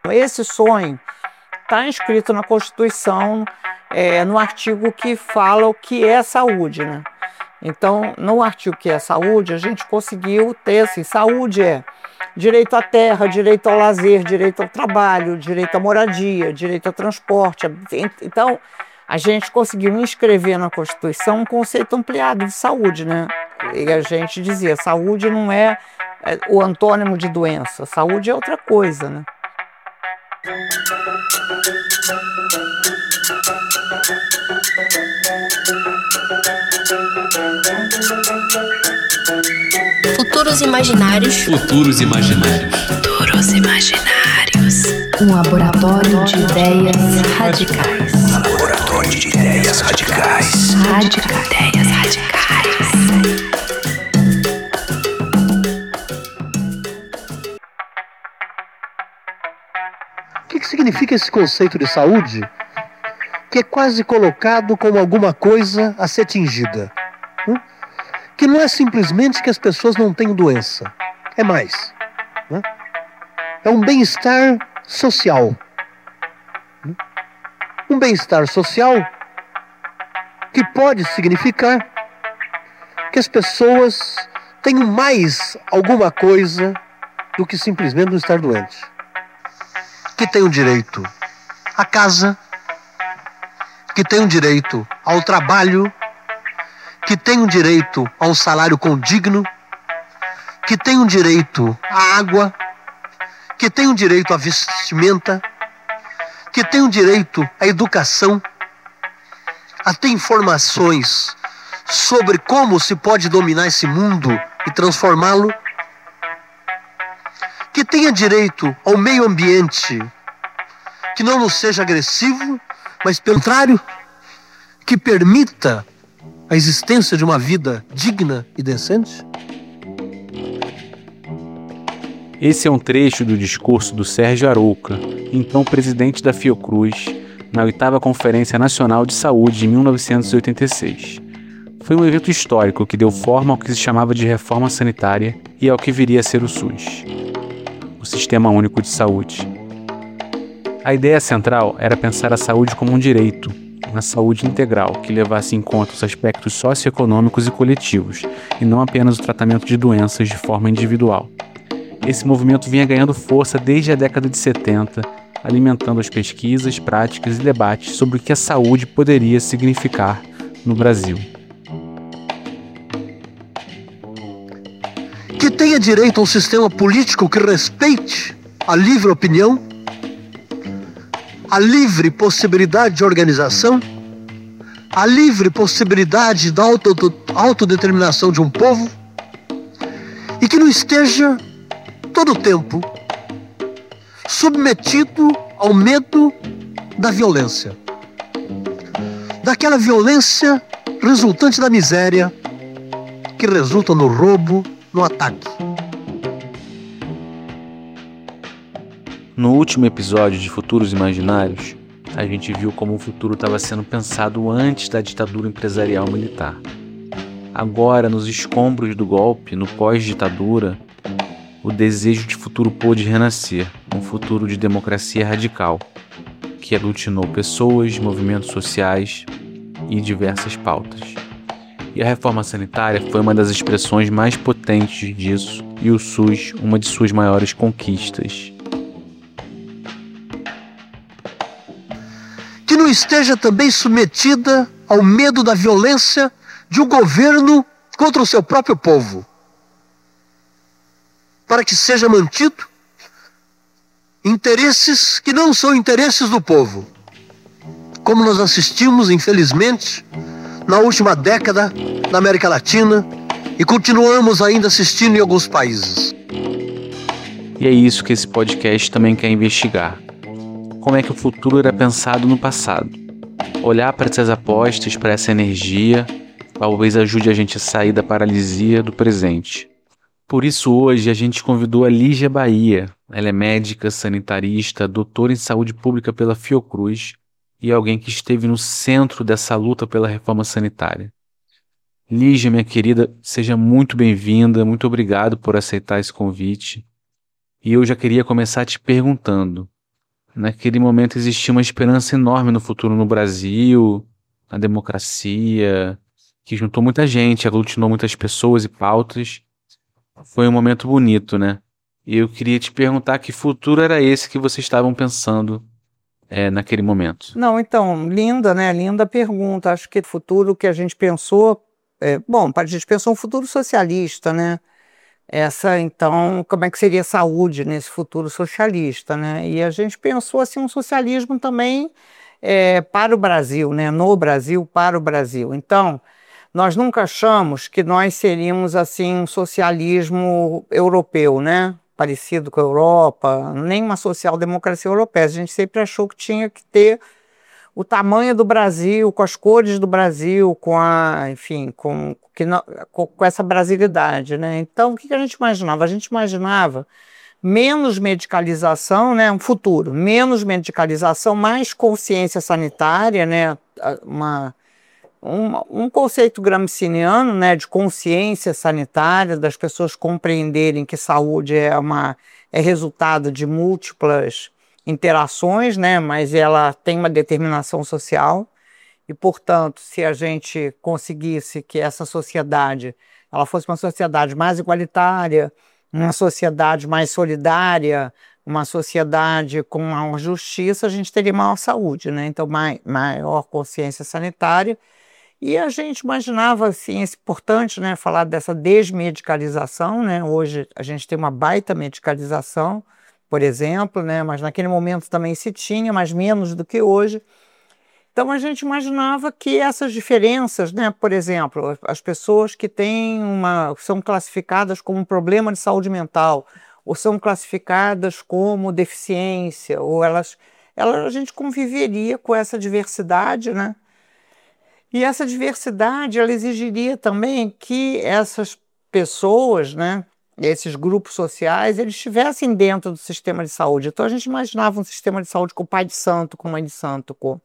Esse sonho está inscrito na Constituição, no artigo que fala o que é saúde, né? Então, no artigo que é saúde, a gente conseguiu ter, assim, saúde é direito à terra, direito ao lazer, direito ao trabalho, direito à moradia, direito ao transporte. Então, a gente conseguiu inscrever na Constituição um conceito ampliado de saúde, né? E a gente dizia, saúde não é o antônimo de doença, saúde é outra coisa, né? Futuros imaginários. Futuros imaginários. Futuros imaginários. Um laboratório de ideias radicais. Laboratório de ideias radicais. Ideias radicais. O que significa esse conceito de saúde? Que é quase colocado como alguma coisa a ser tingida. Que não é simplesmente que as pessoas não têm doença. É mais. É um bem-estar social. Um bem-estar social que pode significar que as pessoas tenham mais alguma coisa do que simplesmente não estar doente. Que tenham direito à casa, que tenham direito ao trabalho, que tenham direito a um salário condigno, que tenham direito à água, que tenham direito à vestimenta, que tenham direito à educação, a ter informações sobre como se pode dominar esse mundo e transformá-lo, que tenha direito ao meio ambiente, que não nos seja agressivo, mas pelo contrário, que permita a existência de uma vida digna e decente? Esse é um trecho do discurso do Sérgio Arouca, então presidente da Fiocruz, na 8ª Conferência Nacional de Saúde de 1986. Foi um evento histórico que deu forma ao que se chamava de reforma sanitária e ao que viria a ser o SUS, o Sistema Único de Saúde. A ideia central era pensar a saúde como um direito, uma saúde integral que levasse em conta os aspectos socioeconômicos e coletivos, e não apenas o tratamento de doenças de forma individual. Esse movimento vinha ganhando força desde a década de 70, alimentando as pesquisas, práticas e debates sobre o que a saúde poderia significar no Brasil. Que tenha direito a um sistema político que respeite a livre opinião, a livre possibilidade de organização, a livre possibilidade da autodeterminação de um povo, e que não esteja todo o tempo submetido ao medo da violência. Daquela violência resultante da miséria, que resulta no roubo, no ataque. No último episódio de Futuros Imaginários, a gente viu como o futuro estava sendo pensado antes da ditadura empresarial militar. Agora, nos escombros do golpe, no pós-ditadura, o desejo de futuro pôde renascer, um futuro de democracia radical, que aglutinou pessoas, movimentos sociais e diversas pautas. E a reforma sanitária foi uma das expressões mais potentes disso, e o SUS, uma de suas maiores conquistas. Que não esteja também submetida ao medo da violência de um governo contra o seu próprio povo, para que seja mantido interesses que não são interesses do povo, como nós assistimos, infelizmente, na última década na América Latina e continuamos ainda assistindo em alguns países. E é isso que esse podcast também quer investigar. Como é que o futuro era pensado no passado? Olhar para essas apostas, para essa energia, talvez ajude a gente a sair da paralisia do presente. Por isso hoje a gente convidou a Lígia Bahia. Ela é médica, sanitarista, doutora em saúde pública pela Fiocruz e alguém que esteve no centro dessa luta pela reforma sanitária. Lígia, minha querida, seja muito bem-vinda, muito obrigado por aceitar esse convite. E eu já queria começar te perguntando, naquele momento existia uma esperança enorme no futuro no Brasil, na democracia, que juntou muita gente, aglutinou muitas pessoas e pautas. Foi um momento bonito, né? E eu queria te perguntar que futuro era esse que vocês estavam pensando naquele momento. Não, então, linda, né? Linda pergunta. Acho que o futuro que a gente pensou, a gente pensou um futuro socialista, né? Então, como é que seria a saúde nesse futuro socialista, né? E a gente pensou, assim, um socialismo também para o Brasil, né? No Brasil, para o Brasil. Então, nós nunca achamos que nós seríamos, assim, um socialismo europeu, né? Parecido com a Europa, nem uma social-democracia europeia. A gente sempre achou que tinha que ter o tamanho do Brasil, com as cores do Brasil, com essa brasilidade, né? Então, o que a gente imaginava? A gente imaginava menos medicalização, né? Um futuro, menos medicalização, mais consciência sanitária, né? Um conceito gramsciano, né, de consciência sanitária, das pessoas compreenderem que saúde é resultado de múltiplas interações, né, mas ela tem uma determinação social e, portanto, se a gente conseguisse que essa sociedade ela fosse uma sociedade mais igualitária, uma sociedade mais solidária, uma sociedade com maior justiça, a gente teria maior saúde, né? Então, maior consciência sanitária. E a gente imaginava, assim, é importante, né, falar dessa desmedicalização, né? Hoje a gente tem uma baita medicalização, por exemplo, né? Mas naquele momento também se tinha, mas menos do que hoje. Então a gente imaginava que essas diferenças, né, por exemplo, as pessoas que são classificadas como um problema de saúde mental, ou são classificadas como deficiência, ou a gente conviveria com essa diversidade, né? E essa diversidade, ela exigiria também que essas pessoas, né, esses grupos sociais, eles estivessem dentro do sistema de saúde. Então a gente imaginava um sistema de saúde com pai de santo, com mãe de santo, com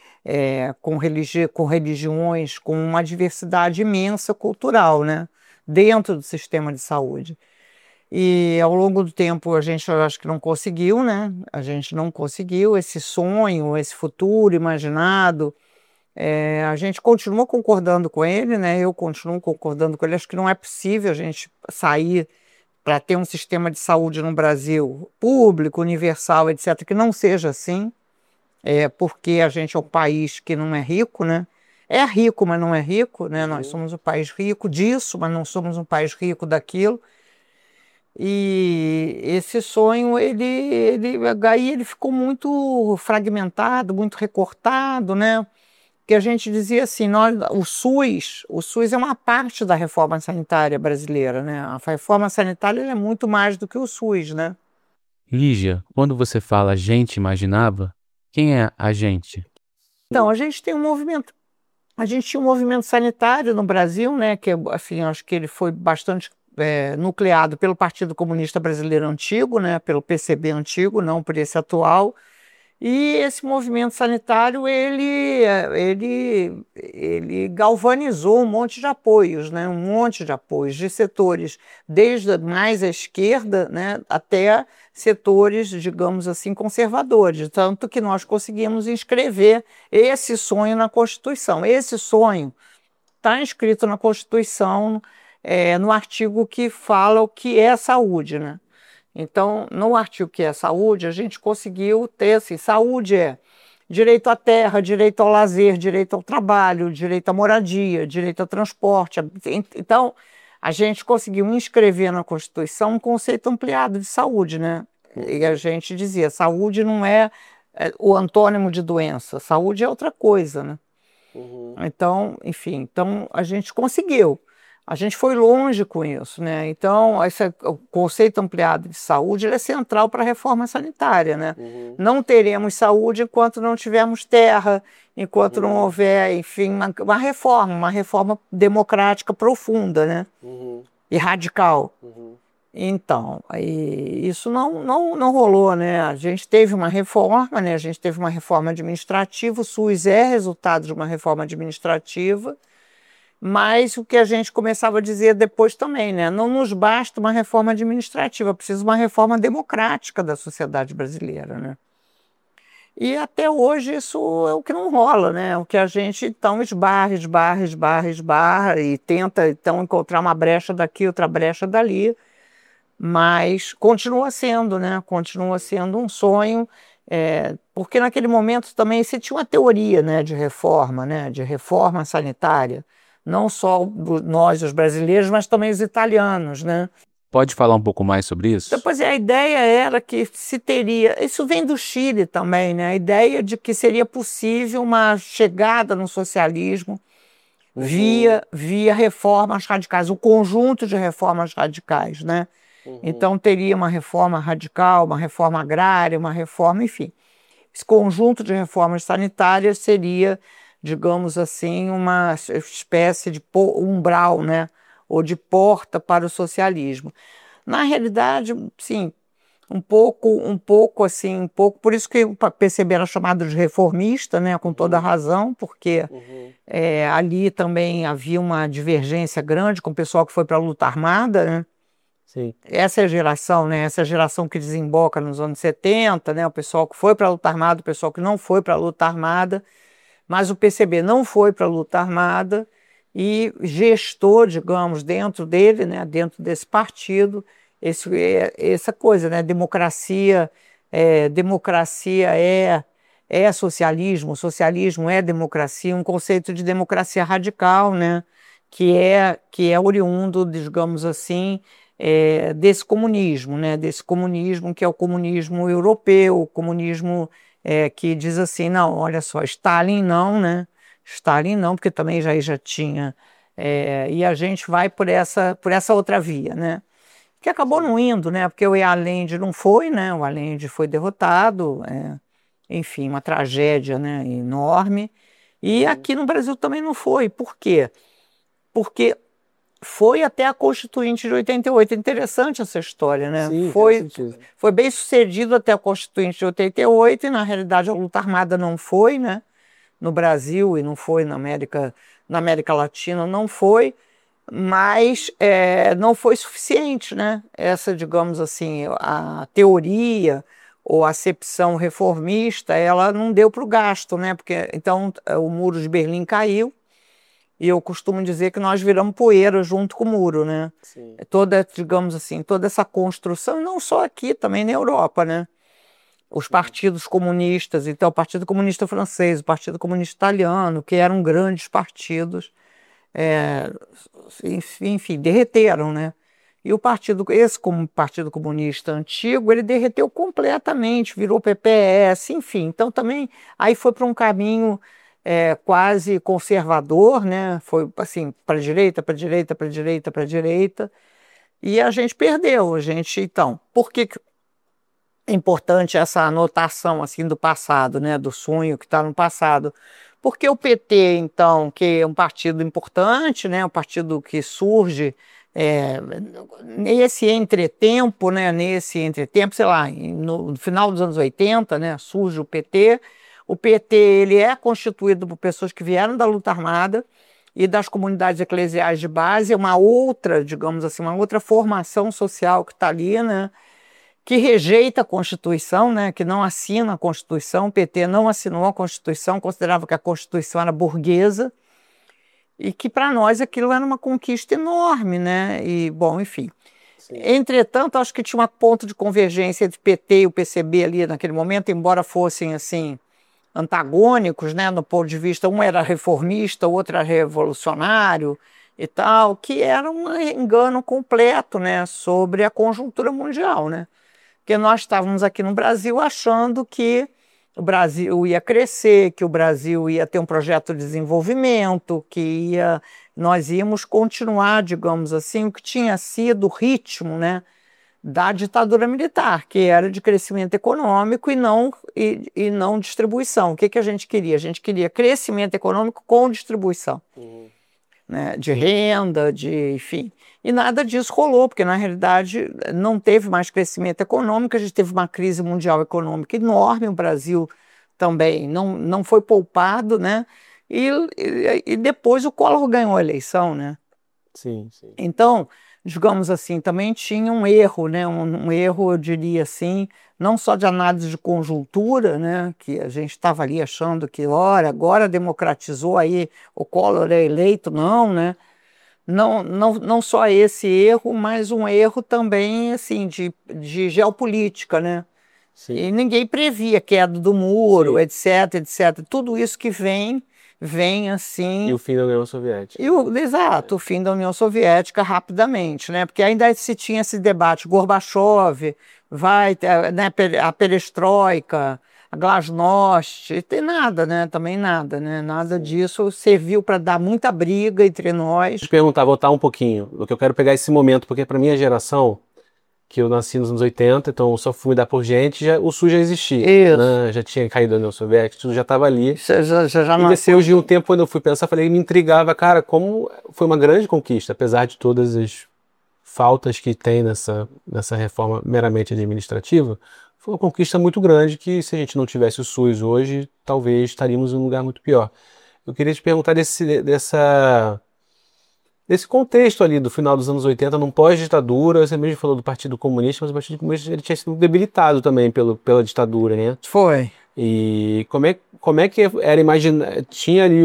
religiões, com uma diversidade imensa cultural, né, dentro do sistema de saúde. E ao longo do tempo eu acho que não conseguiu, né? A gente não conseguiu esse sonho, esse futuro imaginado. A gente continua concordando com ele, né? Eu continuo concordando com ele. Acho que não é possível a gente sair para ter um sistema de saúde no Brasil público, universal, etc., que não seja assim, porque a gente é um país que não é rico, né? É rico, mas não é rico, né? Nós somos um país rico disso, mas não somos um país rico daquilo. E esse sonho, aí ele ficou muito fragmentado, muito recortado, né? Que a gente dizia assim, o SUS é uma parte da reforma sanitária brasileira, né? A reforma sanitária é muito mais do que o SUS, né? Lígia, quando você fala a gente imaginava, quem é a gente? Então, a gente tinha um movimento sanitário no Brasil, né? Que, assim, acho que ele foi bastante nucleado pelo Partido Comunista Brasileiro Antigo, né? Pelo PCB antigo, não por esse atual. E esse movimento sanitário, ele galvanizou um monte de apoios, né? Um monte de apoios de setores, desde mais à esquerda, né, até setores, digamos assim, conservadores. Tanto que nós conseguimos inscrever esse sonho na Constituição. Esse sonho está inscrito na Constituição, no artigo que fala o que é saúde, né? Então, no artigo que é saúde, a gente conseguiu ter, assim, saúde é direito à terra, direito ao lazer, direito ao trabalho, direito à moradia, direito ao transporte. Então, a gente conseguiu inscrever na Constituição um conceito ampliado de saúde, né? E a gente dizia, saúde não é o antônimo de doença, saúde é outra coisa, né? Então, enfim, a gente conseguiu. A gente foi longe com isso, né? Então, o conceito ampliado de saúde é central para a reforma sanitária, né? Não teremos saúde enquanto não tivermos terra, enquanto não houver, enfim, uma reforma democrática profunda, né? E radical. Então, isso não rolou, né? A gente teve uma reforma, né? A gente teve uma reforma administrativa, o SUS é resultado de uma reforma administrativa. Mas o que a gente começava a dizer depois também, né? Não nos basta uma reforma administrativa, precisa uma reforma democrática da sociedade brasileira, né? E até hoje isso é o que não rola, né? O que a gente então esbarra e tenta então encontrar uma brecha daqui, outra brecha dali, mas continua sendo, né? Continua sendo um sonho, porque naquele momento também se tinha uma teoria, né, de reforma, né? De reforma sanitária, não só nós, os brasileiros, mas também os italianos, né? Pode falar um pouco mais sobre isso? Depois a ideia era que se teria, isso vem do Chile também, né? A ideia de que seria possível uma chegada no socialismo via reformas radicais, um conjunto de reformas radicais, né? Então teria uma reforma radical, uma reforma agrária, uma reforma, enfim. Esse conjunto de reformas sanitárias seria, digamos assim, uma espécie de umbral, né? Ou de porta para o socialismo. Na realidade, sim, um pouco, por isso que o PCB era chamado de reformista, né, com toda razão, porque ali também havia uma divergência grande com o pessoal que foi para a luta armada, né? Sim. Essa é a geração, né? Essa é a geração que desemboca nos anos 70, né? O pessoal que foi para a luta armada, o pessoal que não foi para a luta armada, mas o PCB não foi para a luta armada e gestou, digamos, dentro dele, né, dentro desse partido, essa coisa, né, democracia é socialismo, socialismo é democracia, um conceito de democracia radical, né, que é oriundo, digamos assim, desse comunismo, né, desse comunismo que é o comunismo europeu, o comunismo que diz assim, não, olha só, Stalin não, né? Stalin não, porque também já tinha, e a gente vai por essa outra via, né? Que acabou não indo, né? Porque o Allende não foi, né? O Allende foi derrotado, enfim, uma tragédia, né, enorme. E aqui no Brasil também não foi. Por quê? Porque foi até a Constituinte de 88. É interessante essa história, né? Sim, foi bem sucedido até a Constituinte de 88 e, na realidade, a luta armada não foi, né? No Brasil e não foi na América Latina, não foi, mas não foi suficiente, né? Essa, digamos assim, a teoria ou a acepção reformista, ela não deu para o gasto, né? Porque então o Muro de Berlim caiu e eu costumo dizer que nós viramos poeira junto com o muro, né? Sim. Toda, digamos assim, toda essa construção, não só aqui, também na Europa, né? Os partidos comunistas, então o Partido Comunista Francês, o Partido Comunista Italiano, que eram grandes partidos, enfim, derreteram, né? E esse como Partido Comunista antigo, ele derreteu completamente, virou PPS, enfim. Então também aí foi para um caminho quase conservador, né? Foi assim, para a direita, para a direita, para a direita, para a direita. E a gente perdeu, então, por que é importante essa anotação assim do passado, né, do sonho que está no passado? Porque o PT, então, que é um partido importante, né, um partido que surge nesse entretempo, né, sei lá, no final dos anos 80, né, surge o PT. O PT ele é constituído por pessoas que vieram da luta armada e das comunidades eclesiais de base, é uma outra, digamos assim, uma outra formação social que está ali, né, que rejeita a Constituição, né, que não assina a Constituição. O PT não assinou a Constituição, considerava que a Constituição era burguesa e que para nós aquilo era uma conquista enorme, né? E, bom, enfim. Sim. Entretanto, acho que tinha um ponto de convergência entre o PT e o PCB ali naquele momento, embora fossem, assim, antagônicos, né, no ponto de vista, um era reformista, o outro era revolucionário e tal, que era um engano completo, né, sobre a conjuntura mundial, né? Porque nós estávamos aqui no Brasil achando que o Brasil ia crescer, que o Brasil ia ter um projeto de desenvolvimento, que nós íamos continuar, digamos assim, o que tinha sido o ritmo, né, da ditadura militar, que era de crescimento econômico e não distribuição. O que a gente queria? A gente queria crescimento econômico com distribuição. Né, de renda, enfim. E nada disso rolou, porque na realidade não teve mais crescimento econômico, a gente teve uma crise mundial econômica enorme, o Brasil também não foi poupado, né? E depois o Collor ganhou a eleição, né? Sim, sim. Então, digamos assim, também tinha um erro, né? Um erro, eu diria assim, não só de análise de conjuntura, né? Que a gente estava ali achando que, ora, agora democratizou, aí o Collor é eleito, não, né? Não só esse erro, mas um erro também assim, de geopolítica, né? Sim. E ninguém previa a queda do muro, Sim. etc. Tudo isso que vem assim... E o fim da União Soviética. Exato, o fim da União Soviética rapidamente, né? Porque ainda se tinha esse debate, Gorbachev, né, a perestroika, a glasnost, e tem nada, né? Também nada, né? Nada disso serviu para dar muita briga entre nós. Deixa eu te perguntar, voltar um pouquinho, o que eu quero pegar esse momento, porque para minha geração, que eu nasci nos anos 80, então só fui dar por gente, o Sul já existia, né? Já tinha caído a União Soviética, tudo já estava ali. Já e depois de um tempo, quando eu fui pensar, falei, me intrigava, cara, como foi uma grande conquista, apesar de todas as faltas que tem nessa reforma meramente administrativa, foi uma conquista muito grande que, se a gente não tivesse o SUS hoje, talvez estaríamos em um lugar muito pior. Eu queria te perguntar desse contexto ali do final dos anos 80, num pós-ditadura. Você mesmo falou do Partido Comunista, mas o Partido Comunista ele tinha sido debilitado também pela ditadura, né? Foi. E como é que era imaginar? Tinha ali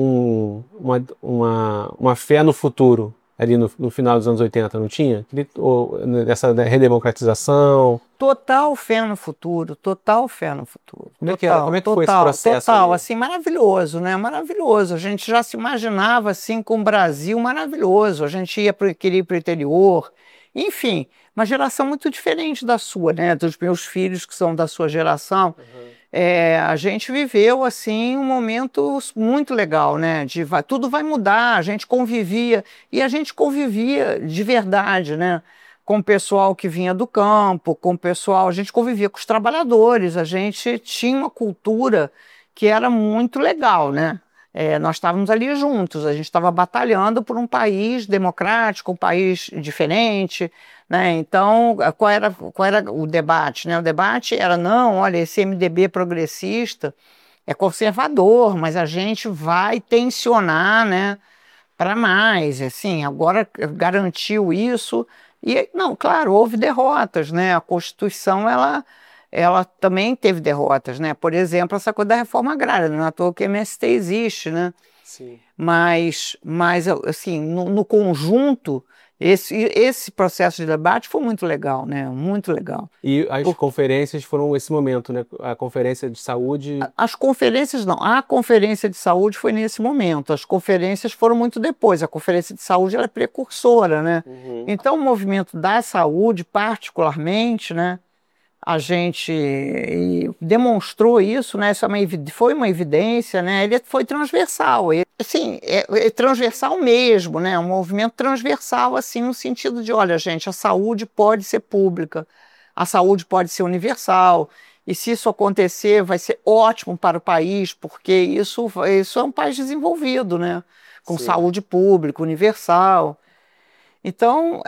uma fé no futuro, ali no final dos anos 80, não tinha? Dessa redemocratização? Total fé no futuro, total fé no futuro. Como é que foi esse processo? Total, assim, maravilhoso, né? Maravilhoso. A gente já se imaginava, assim, com o Brasil maravilhoso. A gente queria ir para o interior. Enfim, uma geração muito diferente da sua, né? Dos meus filhos que são da sua geração. A gente viveu, assim, um momento muito legal, né? Tudo vai mudar, a gente convivia. E a gente convivia de verdade, né? Com o pessoal que vinha do campo, a gente convivia com os trabalhadores, a gente tinha uma cultura que era muito legal, né? Nós estávamos ali juntos, a gente estava batalhando por um país democrático, um país diferente, né? Então, qual era o debate, né? O debate era, não, olha, esse MDB progressista é conservador, mas a gente vai tensionar, né, para mais, assim, agora garantiu isso. E, não, claro, houve derrotas, né? A Constituição, ela também teve derrotas, né? Por exemplo, essa coisa da reforma agrária, não é à toa que o MST existe, né? Sim. Mas assim, no conjunto, esse processo de debate foi muito legal, né? Muito legal. E as conferências foram esse momento, né? A conferência de saúde... As conferências não. A conferência de saúde foi nesse momento. As conferências foram muito depois. A conferência de saúde ela é precursora, né? Então, o movimento da saúde, particularmente, né? A gente demonstrou isso, né? Isso foi uma evidência, né? Ele foi transversal, assim, é transversal mesmo, né? Um movimento transversal, assim, no sentido de, olha, gente, a saúde pode ser pública, a saúde pode ser universal, e se isso acontecer, vai ser ótimo para o país, porque isso é um país desenvolvido, né? Com Sim. saúde pública, universal. Então,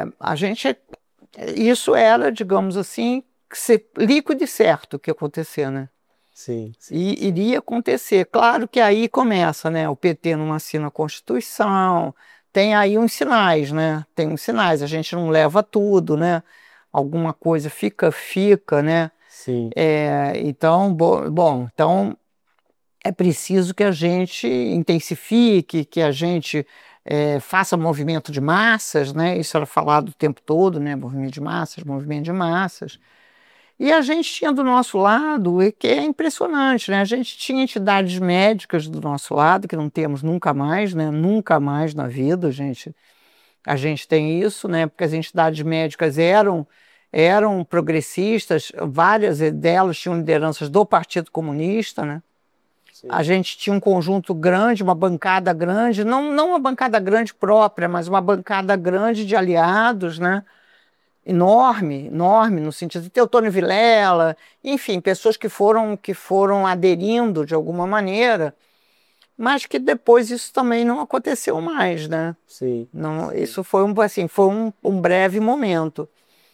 isso era, digamos assim, ser líquido e certo que ia acontecer, né? Sim. E iria acontecer. Claro que aí começa, né? O PT não assina a Constituição, tem aí uns sinais, né? Tem uns sinais, a gente não leva tudo, né? Alguma coisa fica, né? Sim. Então, então é preciso que a gente intensifique, que a gente faça movimento de massas, né? Isso era falado o tempo todo, né? Movimento de massas. E a gente tinha do nosso lado, e que é impressionante, né? A gente tinha entidades médicas do nosso lado, que não temos nunca mais, né? Nunca mais na vida, a gente tem isso, né? Porque as entidades médicas eram progressistas, várias delas tinham lideranças do Partido Comunista, né? Sim. A gente tinha um conjunto grande, uma bancada grande, não uma bancada grande própria, mas uma bancada grande de aliados, né? Enorme, no sentido de Teotônio Vilela, enfim, pessoas que foram aderindo de alguma maneira, mas que depois isso também não aconteceu mais, né? Sim. Não, isso foi um breve momento.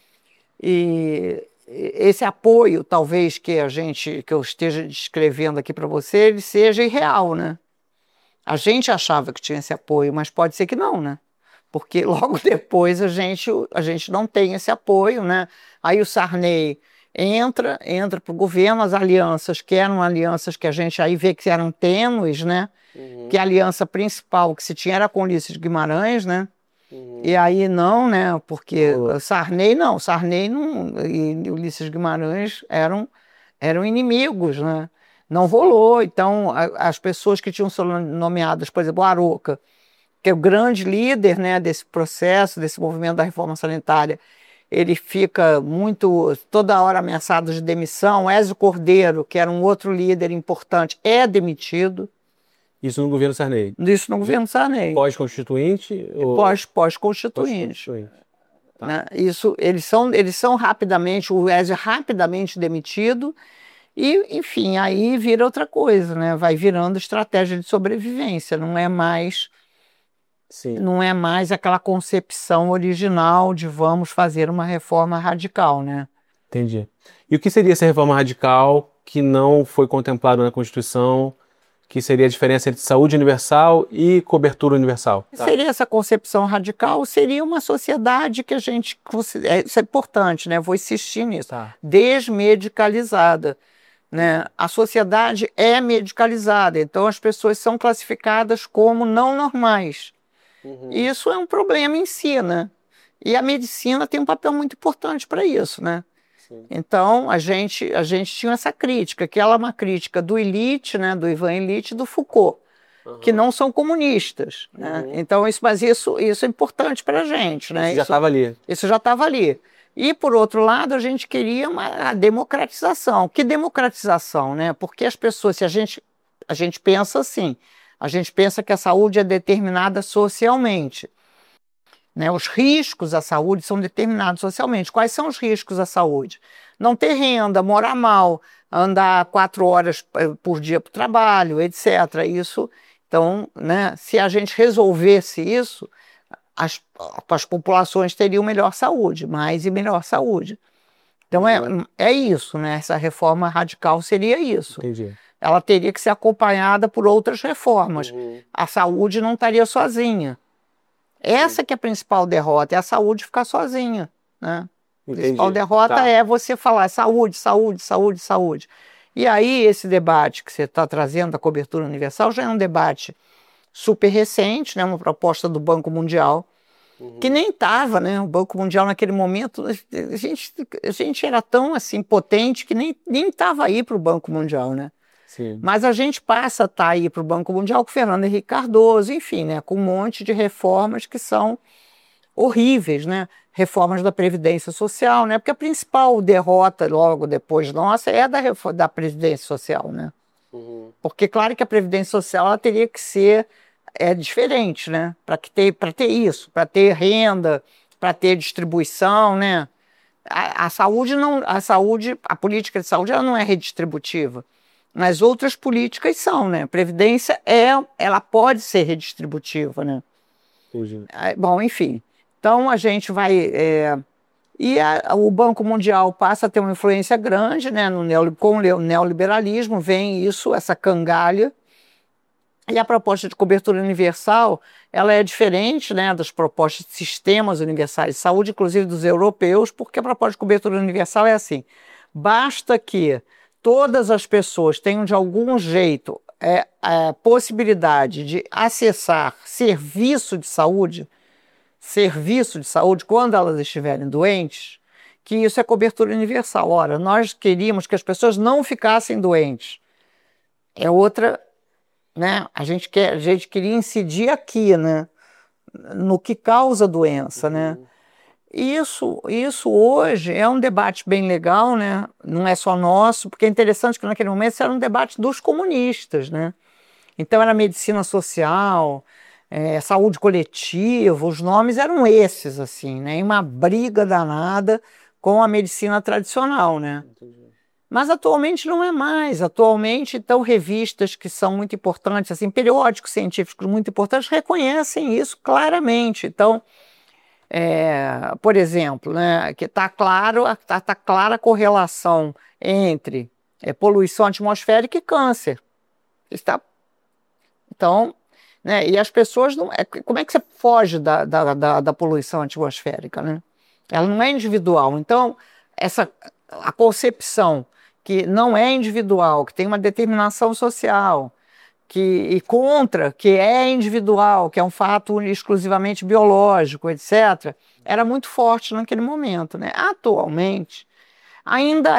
E esse apoio, talvez, que eu esteja descrevendo aqui para você, ele seja irreal, né? A gente achava que tinha esse apoio, mas pode ser que não, né? porque logo depois a gente não tem esse apoio, né? Aí o Sarney entra para o governo, as alianças, que eram alianças que a gente aí vê que eram tênues, né? Que a aliança principal que se tinha era com Ulisses Guimarães, né? E aí não, né? Porque Sarney não e Ulisses Guimarães eram inimigos, né? Não rolou. Então as pessoas que tinham sido nomeadas, por exemplo, o Aroca, que é o grande líder, né, desse processo, desse movimento da reforma sanitária, ele fica toda hora ameaçado de demissão. Ézio Cordeiro, que era um outro líder importante, é demitido. Isso no governo Sarney? Isso no governo Sarney. Pós-constituinte? Pós-constituinte. Tá. Né? Isso, eles são rapidamente, o Ézio é rapidamente demitido e, enfim, aí vira outra coisa, né? Vai virando estratégia de sobrevivência, não é mais... Sim. Não é mais aquela concepção original de vamos fazer uma reforma radical, né? Entendi. E o que seria essa reforma radical que não foi contemplado na Constituição, que seria a diferença entre saúde universal e cobertura universal? Seria essa concepção radical, seria uma sociedade que a gente... Isso é importante, né? Vou insistir nisso. Tá. Desmedicalizada. Né? A sociedade é medicalizada, então as pessoas são classificadas como não normais. Isso é um problema em si, né? E a medicina tem um papel muito importante para isso, né? Sim. Então, a gente tinha essa crítica, que ela é uma crítica do Illich, né? Do Ivan Illich e do Foucault, que não são comunistas, né? Então, mas isso é importante para a gente, né? Isso já estava ali. Isso já estava ali. E, por outro lado, a gente queria a democratização. Que democratização, né? Porque as pessoas, se a gente pensa assim... A gente pensa que a saúde é determinada socialmente. Né? Os riscos à saúde são determinados socialmente. Quais são os riscos à saúde? Não ter renda, morar mal, andar 4 horas por dia para o trabalho, etc. Isso, então, né, se a gente resolvesse isso, as populações teriam melhor saúde, mais e melhor saúde. Então é isso, né? Essa reforma radical seria isso. Entendi. Ela teria que ser acompanhada por outras reformas. A saúde não estaria sozinha. Essa que é a principal derrota, é a saúde ficar sozinha. Né? A principal derrota é você falar saúde, saúde, saúde, saúde. E aí esse debate que você está trazendo da cobertura universal já é um debate super recente, né? Uma proposta do Banco Mundial, que nem estava, né? O Banco Mundial naquele momento, a gente era tão assim potente que nem estava aí para o Banco Mundial, né? Sim. Mas a gente passa a estar aí para o Banco Mundial com Fernando Henrique Cardoso, enfim, né, com um monte de reformas que são horríveis, né? Reformas da Previdência Social, né? Porque a principal derrota logo depois nossa é da Previdência Social, né? Porque claro que a Previdência Social ela teria que ser diferente, né? Para ter isso, para ter renda, para ter distribuição, né? A política de saúde ela não é redistributiva. Mas outras políticas são, né? A Previdência ela pode ser redistributiva, né? Bom, enfim. Então a gente vai... o Banco Mundial passa a ter uma influência grande, né? Com o neoliberalismo vem isso, essa cangalha. E a proposta de cobertura universal, ela é diferente, né, das propostas de sistemas universais de saúde, inclusive dos europeus, porque a proposta de cobertura universal é assim: basta que todas as pessoas tenham, de algum jeito, a possibilidade de acessar serviço de saúde quando elas estiverem doentes, que isso é cobertura universal. Ora, nós queríamos que as pessoas não ficassem doentes. É outra, né? A gente queria incidir aqui, né? No que causa a doença, né? Isso hoje é um debate bem legal, né? Não é só nosso, porque é interessante que naquele momento isso era um debate dos comunistas, né? Então era medicina social, saúde coletiva, os nomes eram esses, assim, né? E uma briga danada com a medicina tradicional, né? Mas atualmente não é mais. Atualmente, então, revistas que são muito importantes, assim, periódicos científicos muito importantes, reconhecem isso claramente. Então, por exemplo, né, que está clara a correlação entre poluição atmosférica e câncer. Então, né? E as pessoas não. Como é que você foge da poluição atmosférica, né? Ela não é individual. Então, a concepção que não é individual, que tem uma determinação social, e contra que é individual, que é um fato exclusivamente biológico, etc., era muito forte naquele momento, né? Atualmente, ainda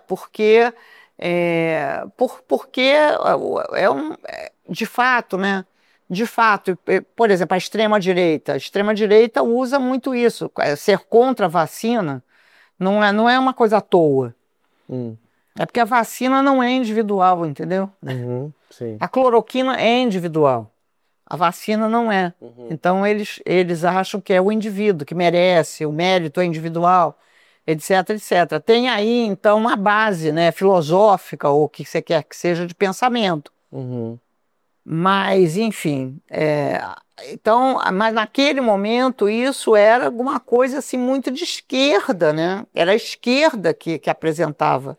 porque de fato, né? De fato, por exemplo, a extrema-direita usa muito isso. Ser contra a vacina não é uma coisa à toa. É porque a vacina não é individual, entendeu? Sim. A cloroquina é individual. A vacina não é. Então eles acham que é o indivíduo que merece, o mérito é individual, etc, etc. Tem aí, então, uma base, né, filosófica, ou o que você quer que seja, de pensamento. Mas, enfim, então, mas naquele momento isso era alguma coisa assim muito de esquerda, né? Era a esquerda que apresentava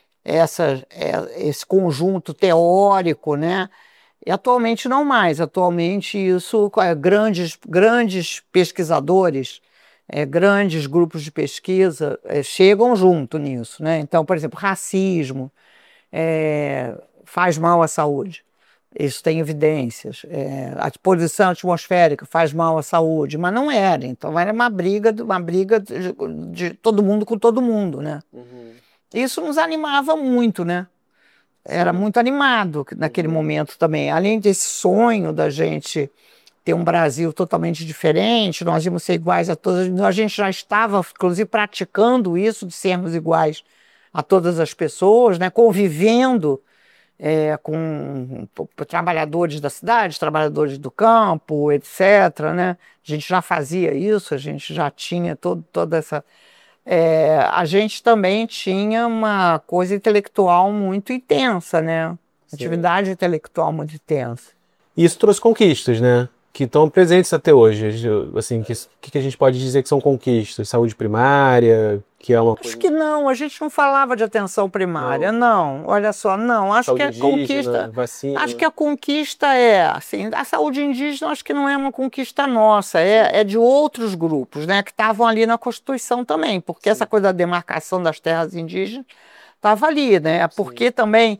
esse conjunto teórico, né? E atualmente não mais. Atualmente isso, grandes pesquisadores, grandes grupos de pesquisa chegam junto nisso, né? Então, por exemplo, racismo faz mal à saúde. Isso tem evidências. A poluição atmosférica faz mal à saúde, mas não era. Então era uma briga de todo mundo com todo mundo, né? Isso nos animava muito, né? Era muito animado naquele momento também. Além desse sonho da gente ter um Brasil totalmente diferente, nós íamos ser iguais a todas. A gente já estava, inclusive, praticando isso de sermos iguais a todas as pessoas, né? Convivendo com trabalhadores da cidade, trabalhadores do campo, etc., né? A gente já fazia isso, a gente já tinha toda essa... a gente também tinha uma coisa intelectual muito intensa, né? Atividade intelectual muito intensa. E isso trouxe conquistas, né? Que estão presentes até hoje. Assim, que a gente pode dizer que são conquistas? Saúde primária, que é uma coisa... Acho que não, a gente não falava de atenção primária, não. Olha só, não. Acho saúde que a indígena, conquista... vacina. Acho que a conquista assim, a saúde indígena acho que não é uma conquista nossa, é de outros grupos, né, que estavam ali na Constituição também, porque essa coisa da demarcação das terras indígenas estava ali, né, porque também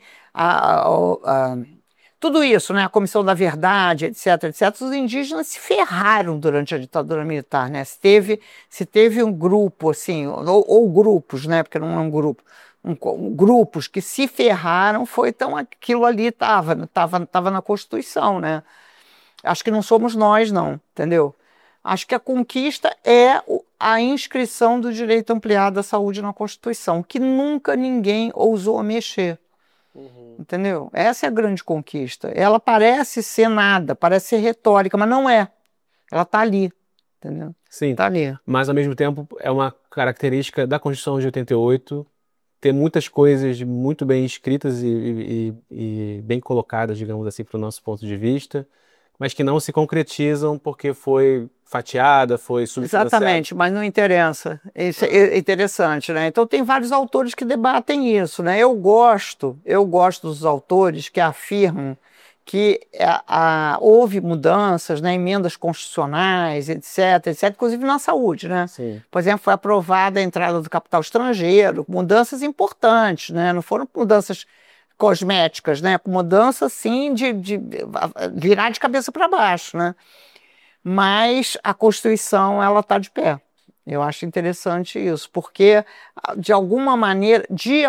tudo isso, né, a Comissão da Verdade, etc., etc., os indígenas se ferraram durante a ditadura militar, né, se teve um grupo, assim, ou grupos, né, porque não é um grupo, grupos que se ferraram, então aquilo ali estava na Constituição, né, acho que não somos nós, não, entendeu? Acho que a conquista é a inscrição do direito ampliado à saúde na Constituição, que nunca ninguém ousou mexer. Entendeu? Essa é a grande conquista. Ela parece ser nada, parece ser retórica, mas não é. Ela está ali, entendeu? Sim, está ali. Mas ao mesmo tempo é uma característica da Constituição de 88 ter muitas coisas muito bem escritas e bem colocadas, digamos assim, para o nosso ponto de vista, mas que não se concretizam porque foi fatiada, foi subfinanciada. Exatamente, mas não interessa. Isso é interessante, né? Então tem vários autores que debatem isso, né? Eu gosto dos autores que afirmam que houve mudanças, né, emendas constitucionais, etc., inclusive na saúde, né? Sim. Por exemplo, foi aprovada a entrada do capital estrangeiro, mudanças importantes, né? Não foram mudanças cosméticas, né? Mudança, sim, de virar de cabeça para baixo, né? Mas a Constituição, ela está de pé. Eu acho interessante isso, porque, de alguma maneira,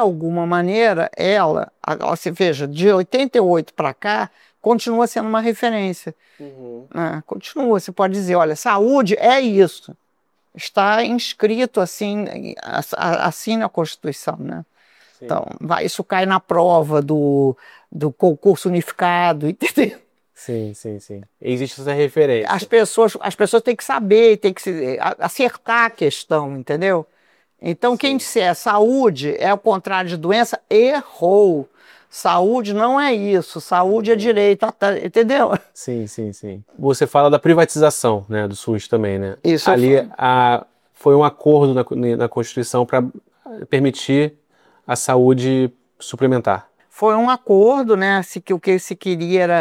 ela, você veja, de 88 para cá, continua sendo uma referência. Né? Continua, você pode dizer, olha, saúde é isso. Está inscrito assim na Constituição, né? Sim. Então, isso cai na prova do concurso unificado, entendeu? Sim. Existe essa referência. As pessoas têm que saber, têm que acertar a questão, entendeu? Então, quem disser saúde é o contrário de doença, errou. Saúde não é isso, saúde é direito, entendeu? Sim. Você fala da privatização, né, do SUS também, né? Isso. Ali foi um acordo na Constituição para permitir a saúde suplementar. Foi um acordo, né? O que se queria era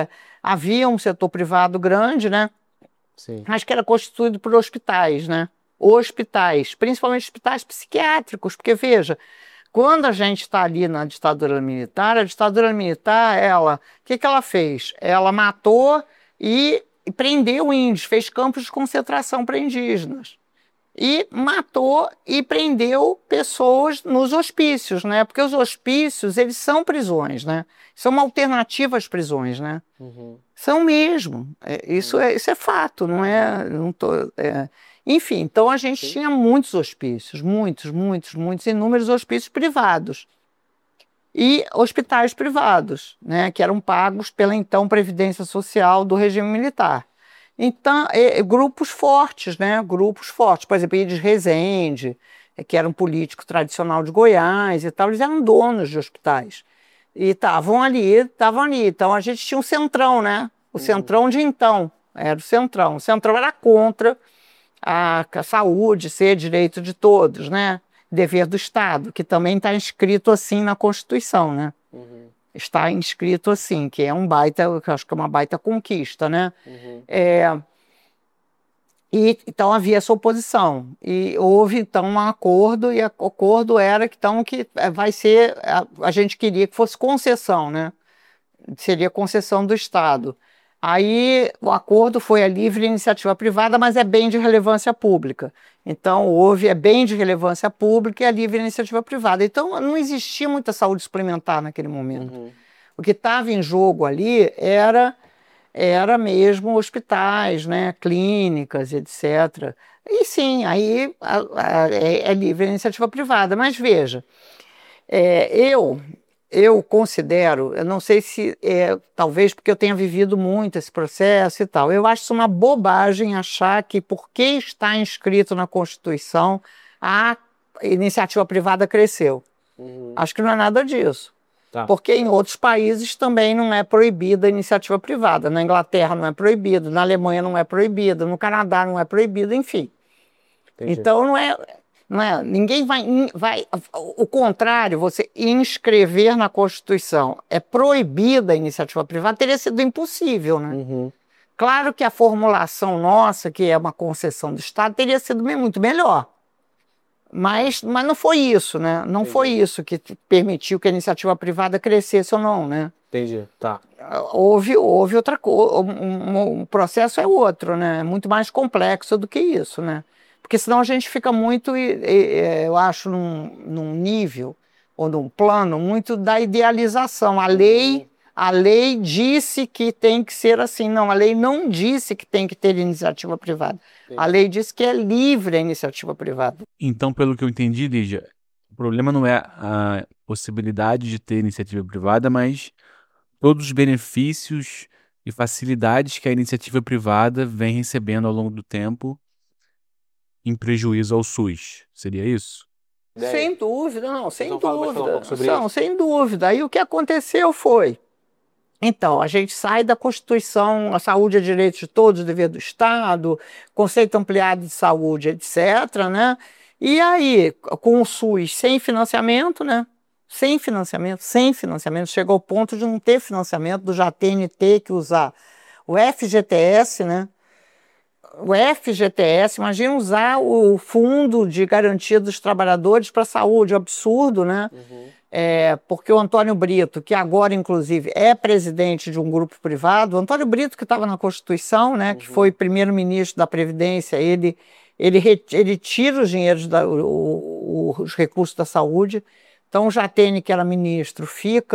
havia um setor privado grande, né? Sim. Mas que era constituído por hospitais, né? Hospitais, principalmente hospitais psiquiátricos, porque veja, quando a gente está ali na ditadura militar, ela, o que ela fez? Ela matou e prendeu índios, fez campos de concentração para indígenas. E matou e prendeu pessoas nos hospícios, né? Porque os hospícios, eles são prisões, né? São uma alternativa às prisões, né? São mesmo. Isso é fato, não é... Não tô, Enfim, então a gente tinha muitos hospícios, muitos, inúmeros hospícios privados. E hospitais privados, né? Que eram pagos pela então Previdência Social do regime militar. Então, grupos fortes, né? Grupos fortes. Por exemplo, Ides Rezende, que era um político tradicional de Goiás e tal, eles eram donos de hospitais. E estavam ali. Então, a gente tinha um centrão, né? O centrão de então. Era o centrão. O centrão era contra a saúde ser direito de todos, né? Dever do Estado, que também está inscrito assim na Constituição, né? Está inscrito assim, que é um baita, eu acho que é uma baita conquista, né? Então havia essa oposição e houve então um acordo, e o acordo era que vai ser, a gente queria que fosse concessão, né? Seria concessão do Estado. Aí o acordo foi a livre iniciativa privada, mas é bem de relevância pública. Então houve bem de relevância pública e a livre iniciativa privada. Então não existia muita saúde suplementar naquele momento. O que estava em jogo ali era mesmo hospitais, né, clínicas, etc. E sim, aí é livre iniciativa privada. Mas veja, eu considero, eu não sei se talvez porque eu tenha vivido muito esse processo e tal, eu acho isso uma bobagem achar que porque está inscrito na Constituição a iniciativa privada cresceu. Acho que não é nada disso. Porque em outros países também não é proibida a iniciativa privada. Na Inglaterra não é proibido, na Alemanha não é proibido, no Canadá não é proibido, enfim. Entendi. Então não é ninguém vai... O contrário, você inscrever na Constituição é proibida a iniciativa privada, teria sido impossível, né? Claro que a formulação nossa, que é uma concessão do Estado, teria sido muito melhor. Mas não foi isso, né? Não foi isso que permitiu que a iniciativa privada crescesse ou não, né? Entendi, tá. Houve outra coisa, um processo é outro, né? É muito mais complexo do que isso, né? Porque senão a gente fica muito, eu acho, num nível ou num plano muito da idealização. A lei disse que tem que ser assim. Não, a lei não disse que tem que ter iniciativa privada. A lei diz que é livre a iniciativa privada. Então, pelo que eu entendi, Lígia, o problema não é a possibilidade de ter iniciativa privada, mas todos os benefícios e facilidades que a iniciativa privada vem recebendo ao longo do tempo em prejuízo ao SUS. Seria isso? Sem dúvida, não, sem Então, pode falar um pouco sobre dúvida. Não, isso? sem dúvida. Aí o que aconteceu foi... Então, a gente sai da Constituição, a saúde é direito de todos, dever do Estado, conceito ampliado de saúde, etc., né? E aí, com o SUS sem financiamento, né? Sem financiamento, chegou ao ponto de não ter financiamento, do JATN ter que usar o FGTS, né? O FGTS, imagina usar o Fundo de Garantia dos Trabalhadores para a Saúde, um absurdo, né? Porque o Antônio Brito, que agora, inclusive, é presidente de um grupo privado, o Antônio Brito, que estava na Constituição, né, que foi primeiro-ministro da Previdência, ele tira os dinheiros, os recursos da saúde. Então, o Jatene, que era ministro,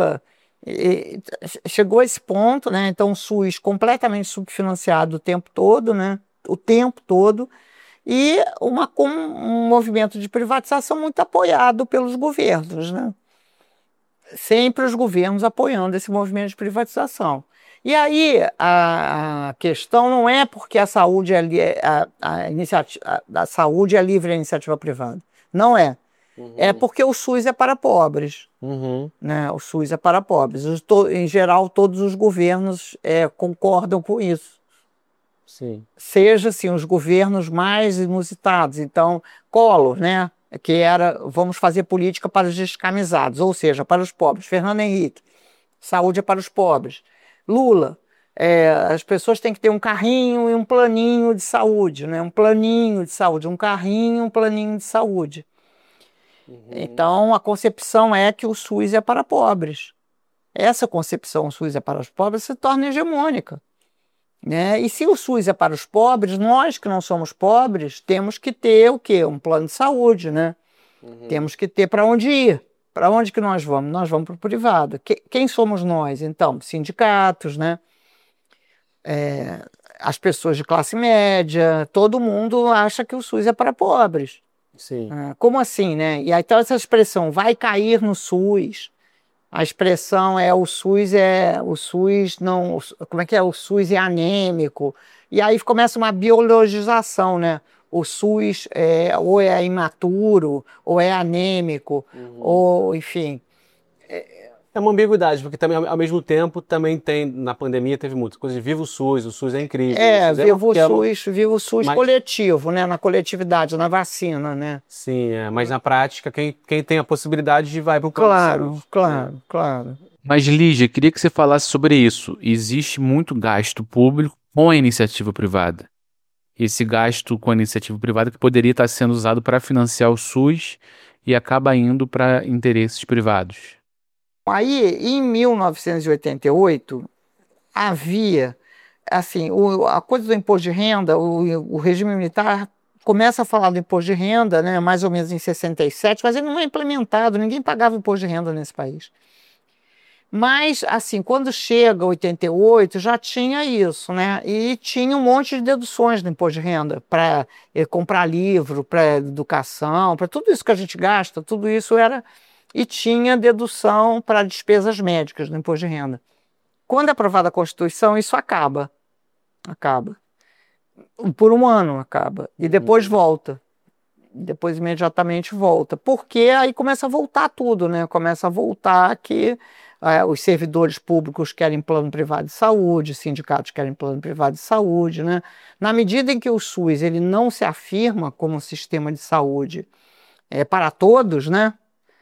chegou a esse ponto, né? Então, o SUS completamente subfinanciado o tempo todo, né? O tempo todo. E um movimento de privatização muito apoiado pelos governos, né? Sempre os governos apoiando esse movimento de privatização. E aí a questão não é porque a saúde a saúde é livre à iniciativa privada. Não é. É porque o SUS é para pobres. Né? O SUS é para pobres. Em geral, todos os governos concordam com isso. Sim. Seja assim, os governos mais inusitados. Então, Collor, né? Que era, vamos fazer política para os descamisados, ou seja, para os pobres. Fernando Henrique, saúde é para os pobres. Lula, as pessoas têm que ter um carrinho e um planinho de saúde, né? Um planinho de saúde, um carrinho e um planinho de saúde. Então, a concepção é que o SUS é para pobres. Essa concepção, o SUS é para os pobres, se torna hegemônica, né? E se o SUS é para os pobres, nós que não somos pobres, temos que ter o quê? Um plano de saúde, né? Temos que ter para onde ir. Para onde que nós vamos? Nós vamos para o privado. Quem somos nós, então? Sindicatos, né? As pessoas de classe média, todo mundo acha que o SUS é para pobres. Sim. Como assim, né? E aí então essa expressão, vai cair no SUS, a expressão o SUS não, como é que é? O SUS é anêmico. E aí começa uma biologização, né? O SUS ou é imaturo, ou é anêmico, ou enfim. É uma ambiguidade, porque também, ao mesmo tempo, também tem, na pandemia, teve muita coisa de viva o SUS é incrível. Viva o SUS mas... coletivo, né? Na coletividade, na vacina, né? Sim, mas na prática, quem tem a possibilidade vai para o plano. Claro. Mas, Lígia, queria que você falasse sobre isso. Existe muito gasto público com a iniciativa privada. Esse gasto com a iniciativa privada que poderia estar sendo usado para financiar o SUS e acaba indo para interesses privados. Aí, em 1988, havia, assim, a coisa do imposto de renda, o regime militar começa a falar do imposto de renda, né, mais ou menos em 67, mas ele não é implementado, ninguém pagava imposto de renda nesse país. Mas, assim, quando chega 88, já tinha isso, né, e tinha um monte de deduções do imposto de renda, para comprar livro, para educação, para tudo isso que a gente gasta, tudo isso era... E tinha dedução para despesas médicas no imposto de renda. Quando é aprovada a Constituição, isso acaba. Por um ano acaba. E depois volta. Depois imediatamente volta. Porque aí começa a voltar tudo, né? Começa a voltar que os servidores públicos querem plano privado de saúde, sindicatos querem plano privado de saúde, né? Na medida em que o SUS ele não se afirma como um sistema de saúde para todos, né?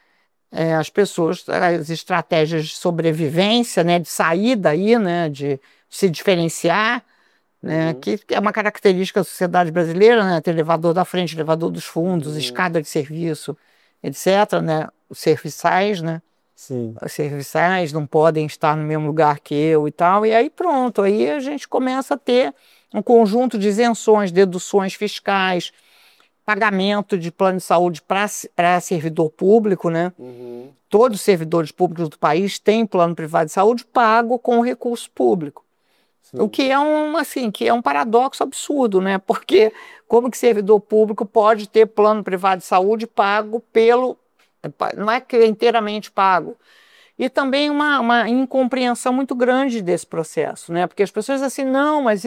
As pessoas, as estratégias de sobrevivência, né, de sair daí, né, de se diferenciar, né, que é uma característica da sociedade brasileira, né, ter elevador da frente, elevador dos fundos, escada de serviço, etc., né, os serviçais, né, Sim. Os serviçais não podem estar no mesmo lugar que eu e tal, e aí pronto, aí a gente começa a ter um conjunto de isenções, deduções fiscais, pagamento de plano de saúde para servidor público, né? Todos os servidores públicos do país têm plano privado de saúde pago com recurso público. Sim. O que é um paradoxo absurdo, né? Porque como que servidor público pode ter plano privado de saúde pago não é que é inteiramente pago. E também uma incompreensão muito grande desse processo, né? Porque as pessoas dizem assim, não, mas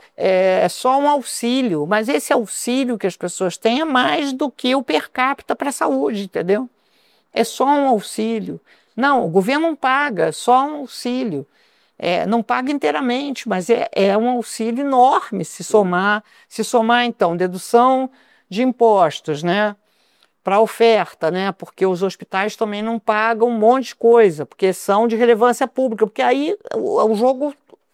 é só um auxílio. Mas esse auxílio que as pessoas têm é mais do que o per capita para a saúde, entendeu? É só um auxílio. Não, o governo não paga, é só um auxílio. Não paga inteiramente, mas é um auxílio enorme se somar, então, dedução de impostos, né? Para oferta, né? Porque os hospitais também não pagam um monte de coisa, porque são de relevância pública, porque aí o jogo,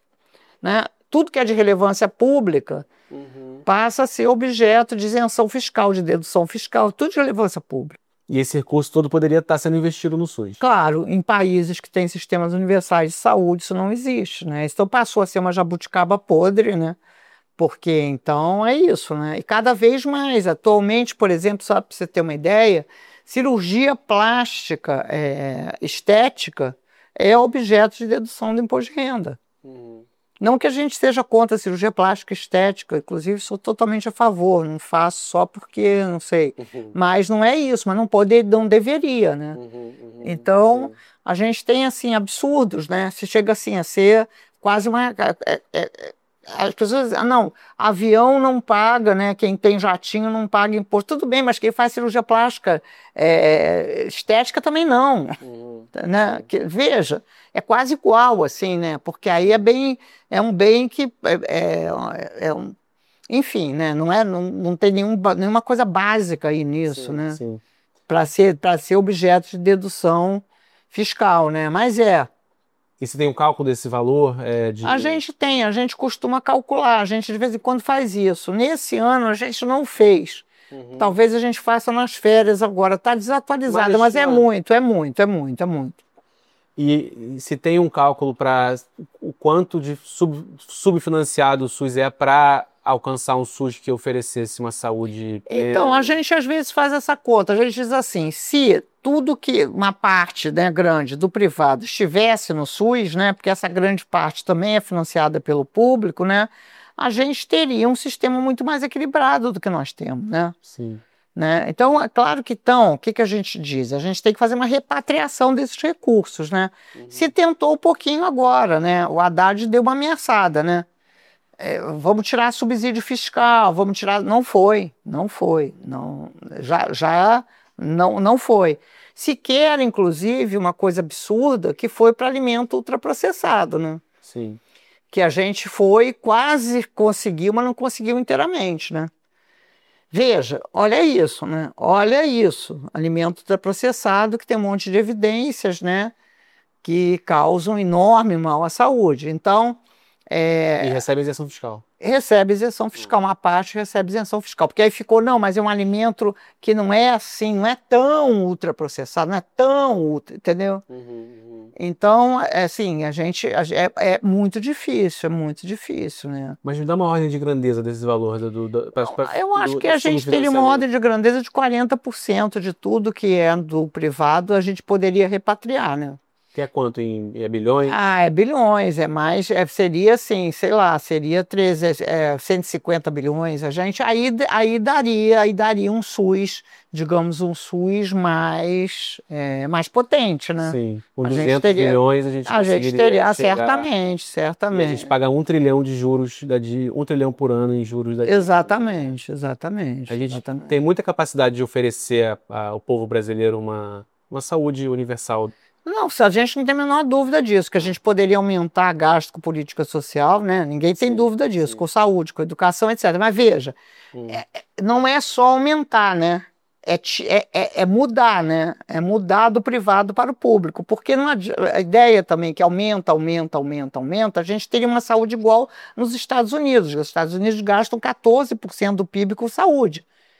né? Tudo que é de relevância pública passa a ser objeto de isenção fiscal, de dedução fiscal, tudo de relevância pública. E esse recurso todo poderia estar sendo investido no SUS. Claro, em países que têm sistemas universais de saúde, isso não existe, né? Então passou a ser uma jabuticaba podre, né? Porque, então, é isso, né? E cada vez mais, atualmente, por exemplo, só para você ter uma ideia, cirurgia plástica estética é objeto de dedução do imposto de renda. Não que a gente seja contra a cirurgia plástica estética, inclusive sou totalmente a favor, não faço só porque, não sei, mas não é isso, mas não deveria, né? Então, a gente tem, assim, absurdos, né? Se chega, assim, a ser quase uma... As pessoas dizem, não, avião não paga, né? Quem tem jatinho não paga imposto. Tudo bem, mas quem faz cirurgia plástica estética também não. Né? Veja, é quase igual, assim, né? Porque aí é um bem que enfim, né? Não tem nenhuma coisa básica aí nisso, né? Para ser objeto de dedução fiscal, né? Mas E você tem um cálculo desse valor? A gente costuma calcular, a gente de vez em quando faz isso. Nesse ano a gente não fez. Talvez a gente faça nas férias agora. Está desatualizado, mas é muito. E se tem um cálculo para o quanto de subfinanciado o SUS é para alcançar um SUS que oferecesse uma saúde... Então, a gente às vezes faz essa conta. A gente diz assim, se tudo que uma parte, né, grande do privado estivesse no SUS, né, porque essa grande parte também é financiada pelo público, né, a gente teria um sistema muito mais equilibrado do que nós temos, né? Sim. Né? Então, é claro que o que a gente diz? A gente tem que fazer uma repatriação desses recursos, né? Se tentou um pouquinho agora, né? O Haddad deu uma ameaçada, né? Vamos tirar subsídio fiscal, vamos tirar... Não foi. Não, não foi. Sequer, inclusive, uma coisa absurda que foi para alimento ultraprocessado, né? Sim. Que a gente quase conseguiu, mas não conseguiu inteiramente, né? Veja, olha isso, né? Olha isso, alimento ultraprocessado que tem um monte de evidências, né? Que causam enorme mal à saúde. Então... E recebe isenção fiscal. Recebe isenção fiscal, uma parte recebe isenção fiscal. Porque aí ficou, não, mas é um alimento que não é assim, não é tão ultraprocessado, não é tão entendeu? Então, assim, é muito difícil, né? Mas me dá uma ordem de grandeza desse valor. Eu acho que a gente teria uma ordem de grandeza de 40% de tudo que é do privado, a gente poderia repatriar, né? Que é quanto? É bilhões? É bilhões, é mais, seria assim, sei lá, seria 150 bilhões, a gente, aí daria um SUS, digamos, um SUS mais potente, né? Sim, com 200 bilhões a gente teria, certamente. E a gente paga 1 trilhão de juros, 1 trilhão por ano em juros. Exatamente. A gente tem muita capacidade de oferecer ao povo brasileiro uma saúde universal. Não, a gente não tem a menor dúvida disso, que a gente poderia aumentar gasto com política social, né? Ninguém tem dúvida disso, com saúde, com educação, etc. Mas veja, não é só aumentar, né? É mudar, né? É mudar do privado para o público, porque a ideia também é que aumenta, a gente teria uma saúde igual nos Estados Unidos. Os Estados Unidos gastam 14% do PIB com saúde.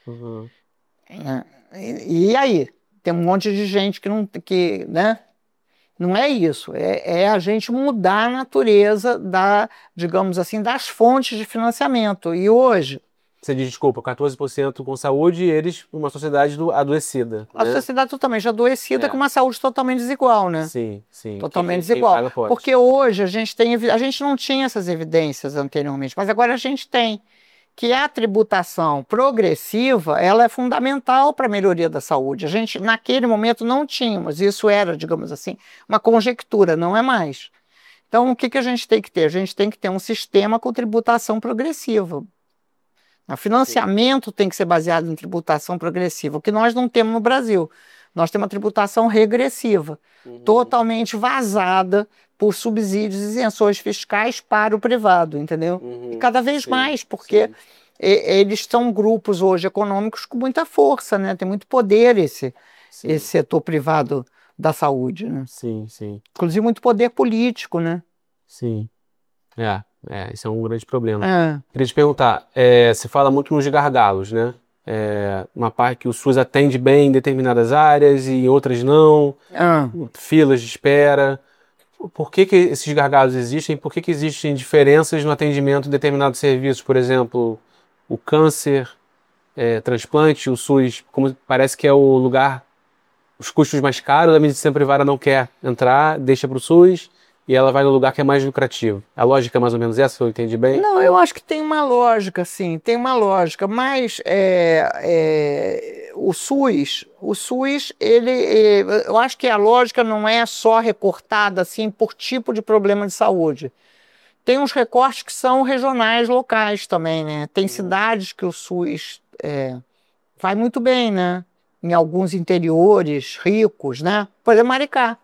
E aí? Tem um monte de gente né? Não é isso, é a gente mudar a natureza digamos assim, das fontes de financiamento. E hoje... Você diz, desculpa, 14% com saúde e eles uma sociedade adoecida. A sociedade totalmente adoecida com uma saúde totalmente desigual, né? Sim. Totalmente desigual. Porque hoje a gente não tinha essas evidências anteriormente, mas agora a gente tem. Que a tributação progressiva, ela é fundamental para a melhoria da saúde. A gente, naquele momento, não tínhamos. Isso era, digamos assim, uma conjectura, não é mais. Então, o que a gente tem que ter? A gente tem que ter um sistema com tributação progressiva. O financiamento tem que ser baseado em tributação progressiva, o que nós não temos no Brasil. Nós temos uma tributação regressiva, totalmente vazada por subsídios e isenções fiscais para o privado, entendeu? E cada vez mais, porque eles são grupos hoje econômicos com muita força, né? Tem muito poder esse setor privado da saúde, né? Sim. Inclusive muito poder político, né? Sim. Isso é um grande problema. Queria te perguntar, você fala muito nos gargalos, né? Uma parte que o SUS atende bem em determinadas áreas e em outras não, filas de espera. Por que esses gargalos existem? Por que existem diferenças no atendimento de determinados serviços? Por exemplo, o câncer, transplante, o SUS, como parece que é o lugar, os custos mais caros, a medicina privada não quer entrar, deixa para o SUS e ela vai no lugar que é mais lucrativo. A lógica é mais ou menos essa, eu entendi bem? Não, eu acho que tem uma lógica, sim, mas o SUS, eu acho que a lógica não é só recortada assim por tipo de problema de saúde. Tem uns recortes que são regionais, locais também, né? Tem cidades que o SUS vai muito bem, né? Em alguns interiores ricos, né? Por exemplo, Maricá.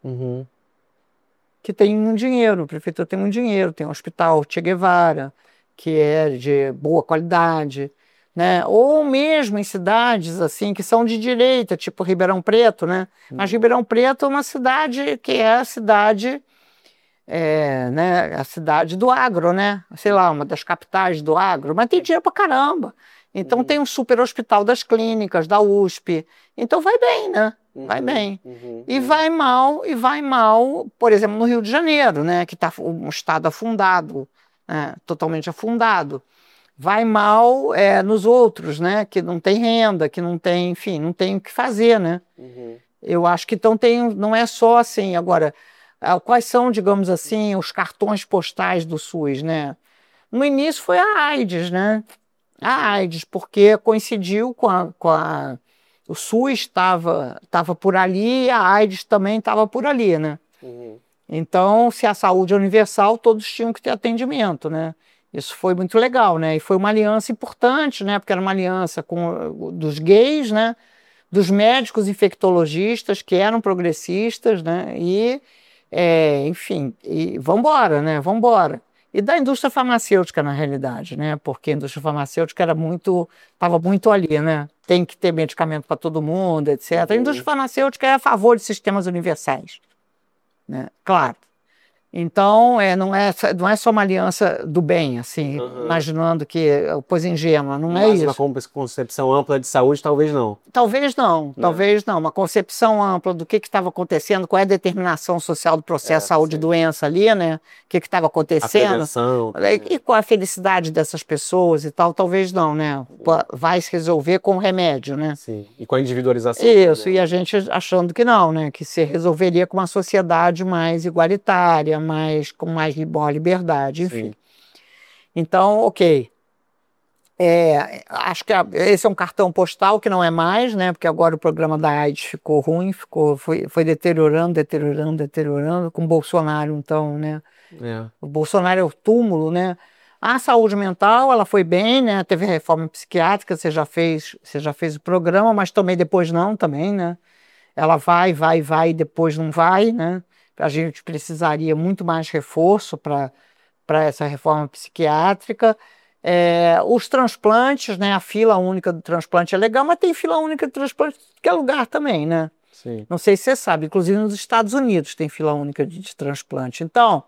Que tem um dinheiro, a prefeitura tem um dinheiro, tem o Hospital Che Guevara, que é de boa qualidade, né? Ou mesmo em cidades assim que são de direita, tipo Ribeirão Preto, né? Mas Ribeirão Preto é uma cidade que é a cidade né, a cidade do agro, né? Sei lá, uma das capitais do agro, mas tem dinheiro pra caramba. Então tem um super hospital das clínicas, da USP. Então vai bem, né? Vai bem. E vai mal, por exemplo, no Rio de Janeiro, né? Que está um estado afundado, né, totalmente afundado. Vai mal nos outros, né? Que não tem renda, que não tem, enfim, não tem o que fazer, né? Eu acho que então não é só assim. Agora, quais são, digamos assim, os cartões postais do SUS, né? No início foi a AIDS, né? A AIDS, porque coincidiu o SUS estava por ali e a AIDS também estava por ali, né? Então, se a saúde é universal, todos tinham que ter atendimento, né? Isso foi muito legal, né? E foi uma aliança importante, né? Porque era uma aliança dos gays, né? Dos médicos infectologistas, que eram progressistas, né? E, enfim, vambora, né? Vambora. E da indústria farmacêutica, na realidade, né? Porque a indústria farmacêutica estava muito ali, né? Tem que ter medicamento para todo mundo, etc. A indústria farmacêutica é a favor de sistemas universais, né? Claro. Então, não é só uma aliança do bem, assim, imaginando que coisa ingênua, não é isso. Uma concepção ampla de saúde, talvez não. Talvez não. Uma concepção ampla do que estava acontecendo, qual é a determinação social do processo saúde-doença ali, né? O que estava acontecendo. A prevenção. E qual a felicidade dessas pessoas e tal, talvez não, né? Vai se resolver com remédio, né? Sim, e com a individualização. Isso, né? E a gente achando que não, né? Que se resolveria com uma sociedade mais igualitária, com mais liberdade, enfim. Sim. Então, ok. Acho que esse é um cartão postal que não é mais, né? Porque agora o programa da AIDS ficou ruim, foi deteriorando, com o Bolsonaro, então, né? O Bolsonaro é o túmulo, né? A saúde mental, ela foi bem, né? Teve a reforma psiquiátrica, você já fez o programa, mas também depois não, também, né? Ela vai, e depois não vai, né? A gente precisaria muito mais reforço para essa reforma psiquiátrica. Os transplantes, né? A fila única do transplante é legal, mas tem fila única de transplante em qualquer lugar também, né? Sim. Não sei se você sabe, inclusive nos Estados Unidos tem fila única de transplante. Então,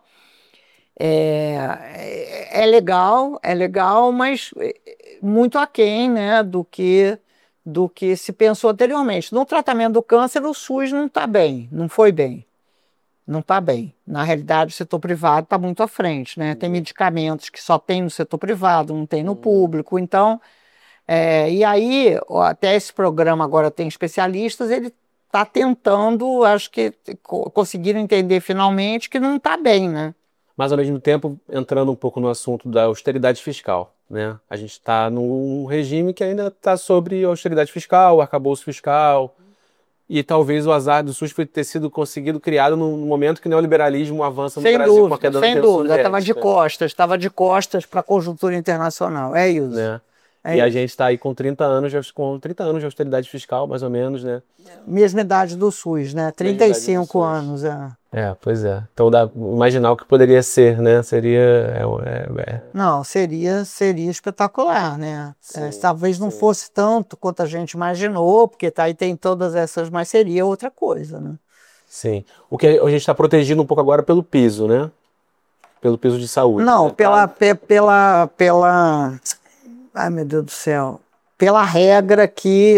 é legal, mas muito aquém, né, do que se pensou anteriormente. No tratamento do câncer, o SUS não está bem, não foi bem. Não está bem. Na realidade, o setor privado está muito à frente, né? Tem medicamentos que só tem no setor privado, não tem no público. Então, e aí, até esse programa agora tem especialistas, ele está tentando, acho que conseguiram entender finalmente que não está bem, né? Mas, ao mesmo tempo, entrando um pouco no assunto da austeridade fiscal, né? A gente está num regime que ainda está sobre austeridade fiscal, arcabouço fiscal. E talvez o azar do SUS foi ter sido criado no momento que o neoliberalismo avança no Brasil. Sem dúvida, estava de costas para a conjuntura internacional, é isso. Né? A gente está aí com 30 anos de austeridade fiscal, mais ou menos, né? Mesma idade do SUS, né? 35 anos, pois é. Então, imaginar o que poderia ser, né? Seria... Não, seria espetacular, né? Talvez não fosse tanto quanto a gente imaginou, porque aí tem todas essas, mas seria outra coisa, né? Sim. O que a gente está protegindo um pouco agora pelo piso, né? Pelo piso de saúde. Não, né? pela... Ai, meu Deus do céu. Pela regra que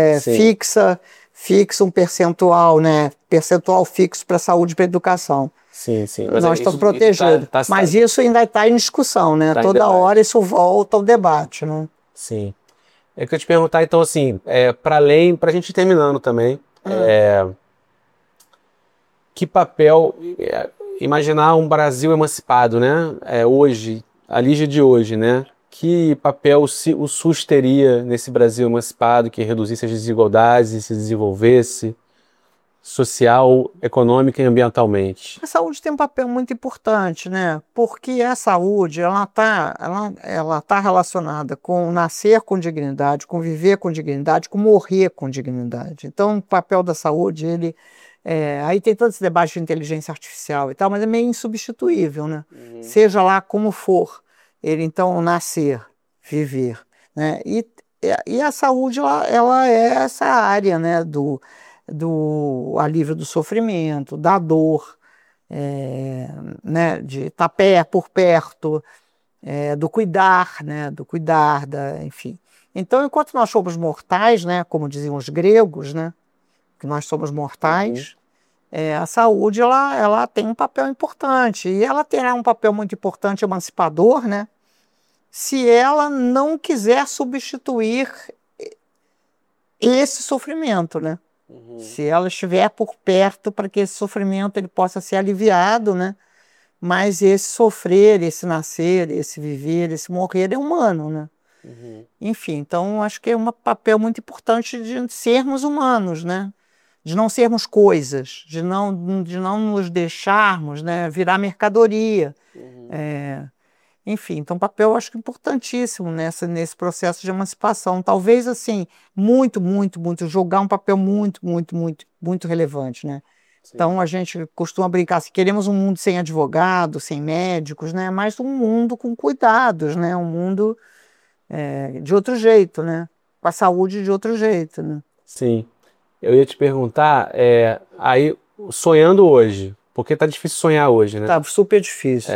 fixa um percentual, né? Percentual fixo para saúde e para educação. Sim. Nós estamos protegidos. Mas isso ainda está em discussão, né? Toda hora isso volta ao debate, né? Sim. Eu queria te perguntar, então, assim, para a gente ir terminando também, que papel, imaginar um Brasil emancipado, né? Hoje, a Lígia de hoje, né? Que papel o SUS teria nesse Brasil emancipado, que reduzisse as desigualdades e se desenvolvesse social, econômica e ambientalmente? A saúde tem um papel muito importante, né? Porque a saúde ela tá relacionada com nascer com dignidade, com viver com dignidade, com morrer com dignidade. Então, o papel da saúde, aí tem todo esse debate de inteligência artificial e tal, mas é meio insubstituível, né? Seja lá como for. Ele, então, nascer, viver, né? E a saúde, ela é essa área, né? Do alívio do sofrimento, da dor, né, de estar por perto, do cuidar, né, enfim. Então, enquanto nós somos mortais, né, como diziam os gregos, né, que nós somos mortais, a saúde ela tem um papel importante, e ela terá um papel muito importante emancipador, né, se ela não quiser substituir esse sofrimento, né? Se ela estiver por perto para que esse sofrimento ele possa ser aliviado, né? Mas esse sofrer, esse nascer, esse viver, esse morrer é humano, né? Enfim, então acho que é um papel muito importante de sermos humanos, né? De não sermos coisas, de não nos deixarmos, né, virar mercadoria. Enfim, então papel acho que importantíssimo nesse processo de emancipação. Talvez, assim, muito, jogar um papel muito relevante, né? Sim. Então a gente costuma brincar assim, queremos um mundo sem advogados, sem médicos, né? Mas um mundo com cuidados, né? Um mundo de outro jeito, né? Com a saúde de outro jeito, né? Sim. Eu ia te perguntar, aí, sonhando hoje, porque tá difícil sonhar hoje, né? Tá super difícil.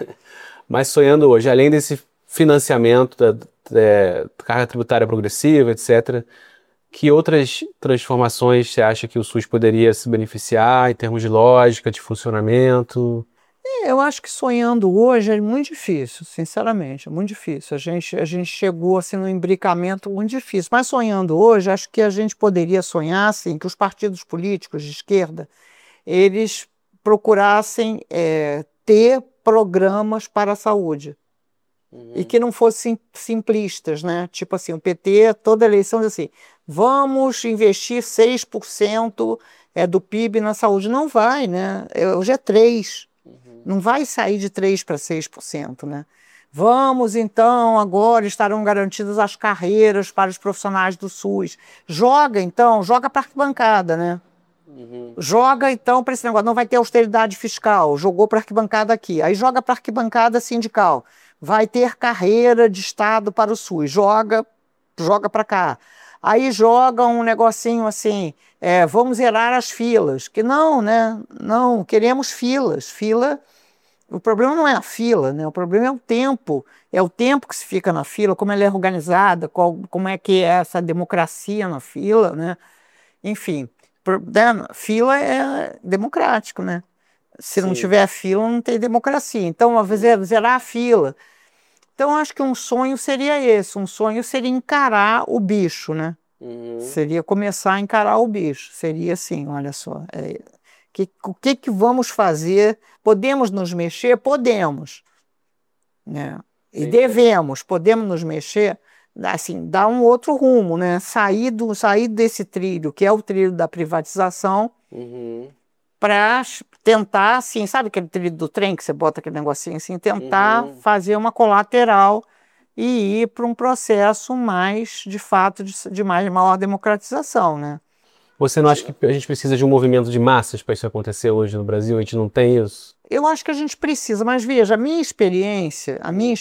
Mas sonhando hoje, além desse financiamento da carga tributária progressiva, etc., que outras transformações você acha que o SUS poderia se beneficiar em termos de lógica, de funcionamento? Eu acho que sonhando hoje é muito difícil, sinceramente, é muito difícil. A gente chegou assim num imbricamento muito difícil. Mas sonhando hoje, acho que a gente poderia sonhar assim, que os partidos políticos de esquerda eles procurassem ter programas para a saúde. E que não fossem simplistas, né? Tipo assim, o PT, toda eleição diz assim, vamos investir 6% do PIB na saúde. Não vai, né? Hoje é 3%. Não vai sair de 3% para 6%, né? Vamos, então, agora estarão garantidas as carreiras para os profissionais do SUS. Joga para a arquibancada, né? Joga, então, para esse negócio. Não vai ter austeridade fiscal. Jogou para a arquibancada aqui. Aí joga para a arquibancada sindical. Vai ter carreira de Estado para o SUS. Joga para cá. Aí joga um negocinho assim, vamos zerar as filas. Que não, né? Não, queremos filas. Fila, o problema não é a fila, né? O problema é o tempo. É o tempo que se fica na fila, como ela é organizada, como é que é essa democracia na fila, né? Enfim, fila é democrático, né? Se não tiver fila, não tem democracia. Então, zerar a fila. Então, acho que um sonho seria esse. Um sonho seria encarar o bicho, né? Seria começar a encarar o bicho. Seria assim, olha só. O que vamos fazer? Podemos nos mexer? Podemos. Né? E podemos nos mexer, assim, dar um outro rumo, né? Sair desse trilho, que é o trilho da privatização, para tentar, assim, sabe aquele trilho do trem que você bota aquele negocinho assim, tentar fazer uma colateral e ir para um processo mais, de fato, de maior democratização, né? Você não acha que a gente precisa de um movimento de massas para isso acontecer hoje no Brasil? A gente não tem isso? Eu acho que a gente precisa, mas veja, a minha experiência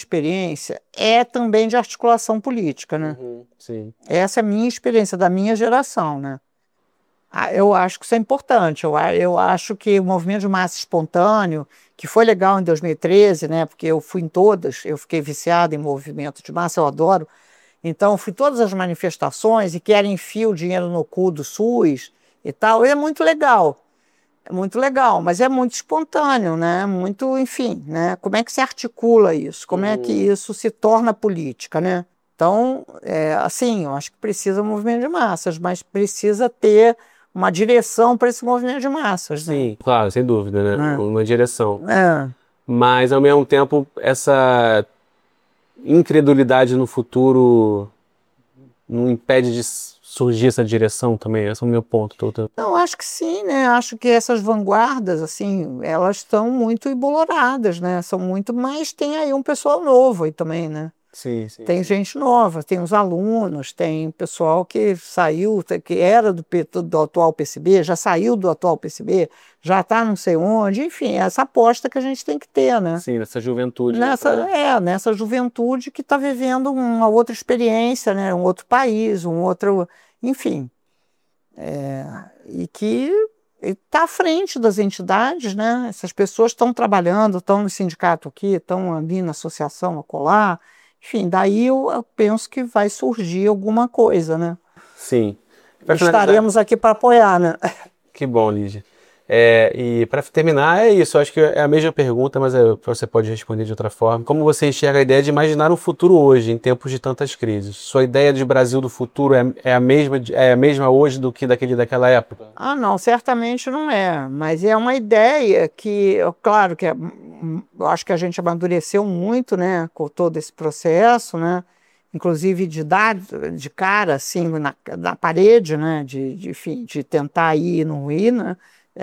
é também de articulação política, né? Sim. Essa é a minha experiência, da minha geração, né? Eu acho que isso é importante. Eu acho que o movimento de massa espontâneo, que foi legal em 2013, né? Porque eu fui em todas, eu fiquei viciado em movimento de massa, eu adoro. Então, eu fui em todas as manifestações e querem enfiar o dinheiro no cu do SUS e tal. E é muito legal. É muito legal, mas é muito espontâneo, né? Muito, enfim, né? Como é que se articula isso? Como é que isso se torna política, né? Então, assim, eu acho que precisa um movimento de massas, mas precisa ter uma direção para esse movimento de massas, né? Sim, claro, sem dúvida, né? Uma direção. É. Mas, ao mesmo tempo, essa incredulidade no futuro não impede de surgir essa direção também? Esse é o meu ponto. Não, acho que sim, né? Acho que essas vanguardas, assim, elas estão muito emboloradas, né? São muito, mas tem aí um pessoal novo aí também, né? Sim. Tem gente nova, tem os alunos, tem pessoal que saiu, que era do atual PCB, já saiu do atual PCB, já está não sei onde, enfim, essa aposta que a gente tem que ter, né? Sim, nessa juventude. Nessa juventude que está vivendo uma outra experiência, né? Um outro país, enfim. E que, está à frente das entidades, né? Essas pessoas estão trabalhando, estão no sindicato aqui, estão ali na associação acolá. Enfim, daí eu penso que vai surgir alguma coisa, né? Sim. Estaremos aqui para apoiar, né? Que bom, Lígia. E para terminar, é isso. Eu acho que é a mesma pergunta, mas você pode responder de outra forma. Como você enxerga a ideia de imaginar um futuro hoje, em tempos de tantas crises? Sua ideia de Brasil do futuro é a mesma hoje do que daquela época? Ah, não, certamente não é. Mas é uma ideia que, claro, que eu acho que a gente amadureceu muito, né, com todo esse processo, né? Inclusive de dar de cara assim na parede, né? Enfim, de tentar ir e não ir, né?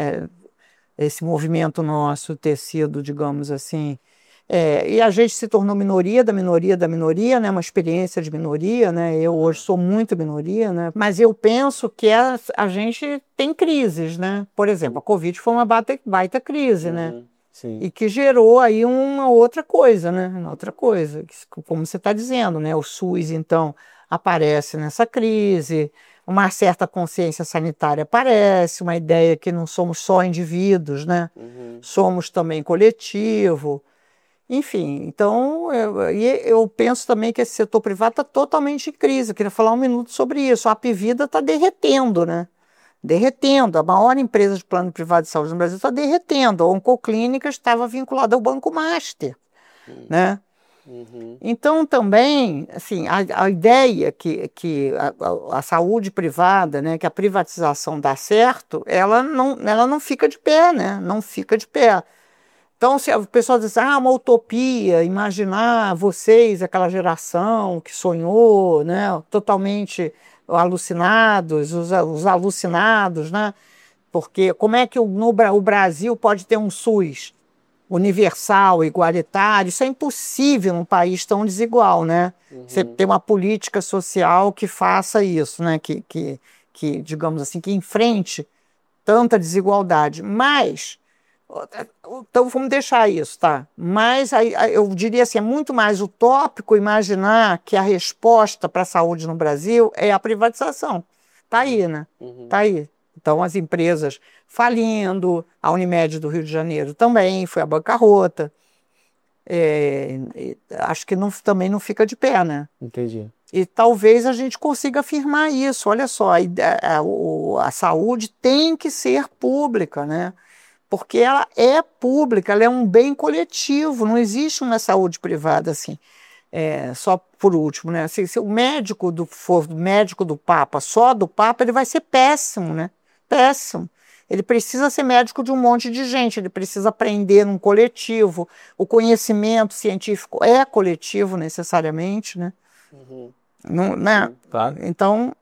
Esse movimento nosso ter sido, digamos assim, e a gente se tornou minoria da minoria da minoria, né? Uma experiência de minoria, né? Eu hoje sou muito minoria, né? Mas eu penso que a gente tem crises, né? Por exemplo, a Covid foi uma baita crise, né? Sim. E que gerou aí uma outra coisa, né? Outra coisa, como você está dizendo, né? O SUS, então, aparece nessa crise, uma certa consciência sanitária aparece, uma ideia que não somos só indivíduos, né? Somos também coletivo. Enfim, então, eu penso também que esse setor privado está totalmente em crise. Eu queria falar um minuto sobre isso. A Apvida está derretendo, né? Derretendo. A maior empresa de plano privado de saúde no Brasil está derretendo. A Oncoclínica estava vinculada ao Banco Master, né? Então, também, assim, a ideia que a saúde privada, né, que a privatização dá certo, ela não fica de pé, né? Não fica de pé. Então, se o pessoal diz, uma utopia, imaginar vocês, aquela geração que sonhou, né, totalmente alucinados, os alucinados, né? Porque como é que o Brasil pode ter um SUS universal, igualitário? Isso é impossível num país tão desigual, né? Você tem uma política social que faça isso, né? Que digamos assim, que enfrente tanta desigualdade. Mas, então vamos deixar isso, tá? Mas eu diria assim, é muito mais utópico imaginar que a resposta para a saúde no Brasil é a privatização. Tá aí, né? Tá aí. Então, as empresas falindo, a Unimed do Rio de Janeiro também foi à bancarrota. Acho que também não fica de pé, né? Entendi. E talvez a gente consiga afirmar isso. Olha só, a saúde tem que ser pública, né? Porque ela é pública, ela é um bem coletivo, não existe uma saúde privada assim. Só por último, né? Se o médico for médico do Papa, só do Papa, ele vai ser péssimo, né? Péssimo. Ele precisa ser médico de um monte de gente, ele precisa aprender num coletivo. O conhecimento científico é coletivo necessariamente, né? Não, né? Tá. Então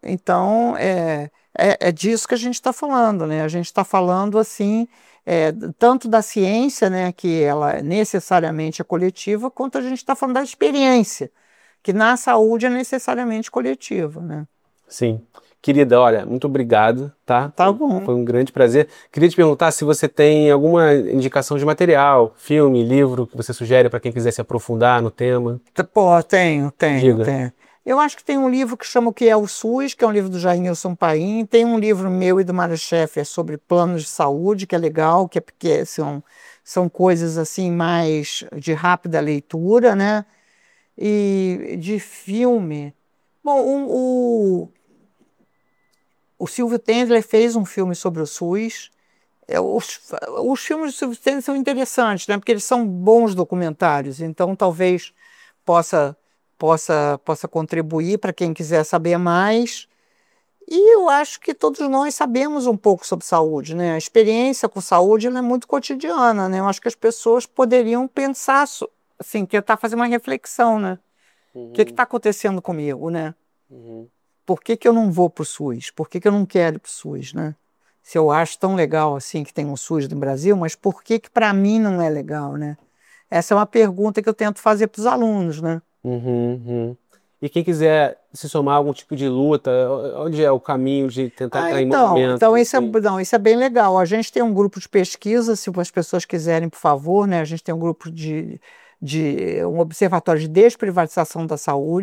é disso que a gente está falando, né? A gente está falando assim, tanto da ciência, né, que ela necessariamente é coletiva, quanto a gente está falando da experiência, que na saúde é necessariamente coletiva, né? Sim. Querida, olha, muito obrigado, tá? Tá bom. Foi um grande prazer. Queria te perguntar se você tem alguma indicação de material, filme, livro, que você sugere para quem quiser se aprofundar no tema. Pô, tenho. Diga. Eu acho que tem um livro que chama O que é o SUS, que é um livro do Jair Nilson Paim. Tem um livro meu e do Mário Schaeffer sobre planos de saúde, que é legal, porque são coisas assim mais de rápida leitura, né? E de filme... Bom, o Silvio Tendler fez um filme sobre o SUS. Os filmes do Silvio Tendler são interessantes, né? Porque eles são bons documentários, então talvez possa contribuir para quem quiser saber mais. E eu acho que todos nós sabemos um pouco sobre saúde, né? A experiência com saúde ela é muito cotidiana, né? Eu acho que as pessoas poderiam pensar, assim, tentar fazer uma reflexão, né? O que está acontecendo comigo, né? Por que eu não vou para o SUS? Por que eu não quero ir para o SUS, né? Se eu acho tão legal assim que tem um SUS no Brasil, mas por que para mim não é legal, né? Essa é uma pergunta que eu tento fazer para os alunos, né? E quem quiser se somar a algum tipo de luta, onde é o caminho de tentar entrar em movimento? Então isso é bem legal. A gente tem um grupo de pesquisa, se as pessoas quiserem, por favor, né? A gente tem um grupo um observatório de desprivatização da saúde,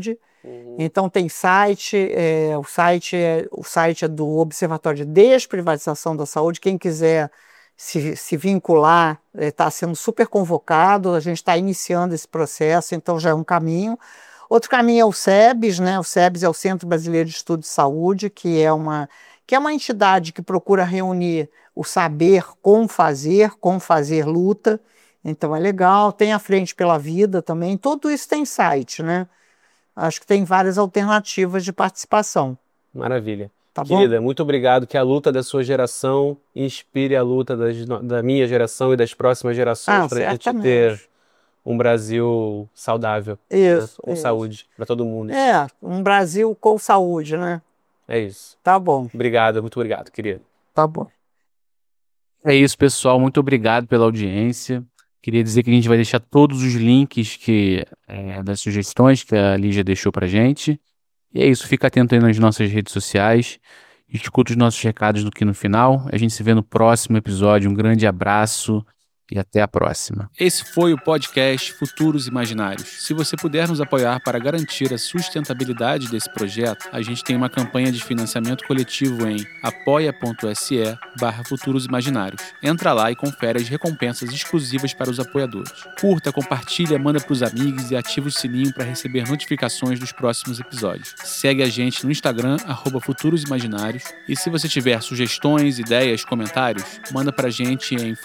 Então tem site, o site é do Observatório de Desprivatização da Saúde. Quem quiser se vincular está sendo super convocado, a gente está iniciando esse processo, então já é um caminho. Outro caminho é o SEBS, né? O SEBS é o Centro Brasileiro de Estudo de Saúde, que é uma entidade que procura reunir o saber com fazer luta. Então é legal. Tem a Frente pela Vida também. Tudo isso tem site, né? Acho que tem várias alternativas de participação. Maravilha. Tá bom? Querida, muito obrigado. Que a luta da sua geração inspire a luta da minha geração e das próximas gerações para a gente ter um Brasil saudável. Isso. Com saúde para todo mundo. Um Brasil com saúde, né? É isso. Tá bom. Obrigado, muito obrigado, querido. Tá bom. É isso, pessoal. Muito obrigado pela audiência. Queria dizer que a gente vai deixar todos os links das sugestões que a Lígia deixou pra gente. E é isso, fica atento aí nas nossas redes sociais. Escuta os nossos recados no final. A gente se vê no próximo episódio. Um grande abraço e até a próxima. Esse foi o podcast Futuros Imaginários. Se você puder nos apoiar para garantir a sustentabilidade desse projeto, a gente tem uma campanha de financiamento coletivo em apoia.se/Futuros Imaginários. Entra lá e confere as recompensas exclusivas para os apoiadores. Curta, compartilha, manda para os amigos e ativa o sininho para receber notificações dos próximos episódios. Segue a gente no Instagram, @Futuros Imaginários. E se você tiver sugestões, ideias, comentários, manda pra gente em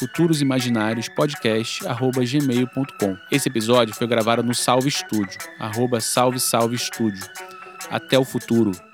futurosimaginariospodcast@gmail.com. Esse episódio foi gravado no Salve Estúdio, @Salve Estúdio. Até o futuro.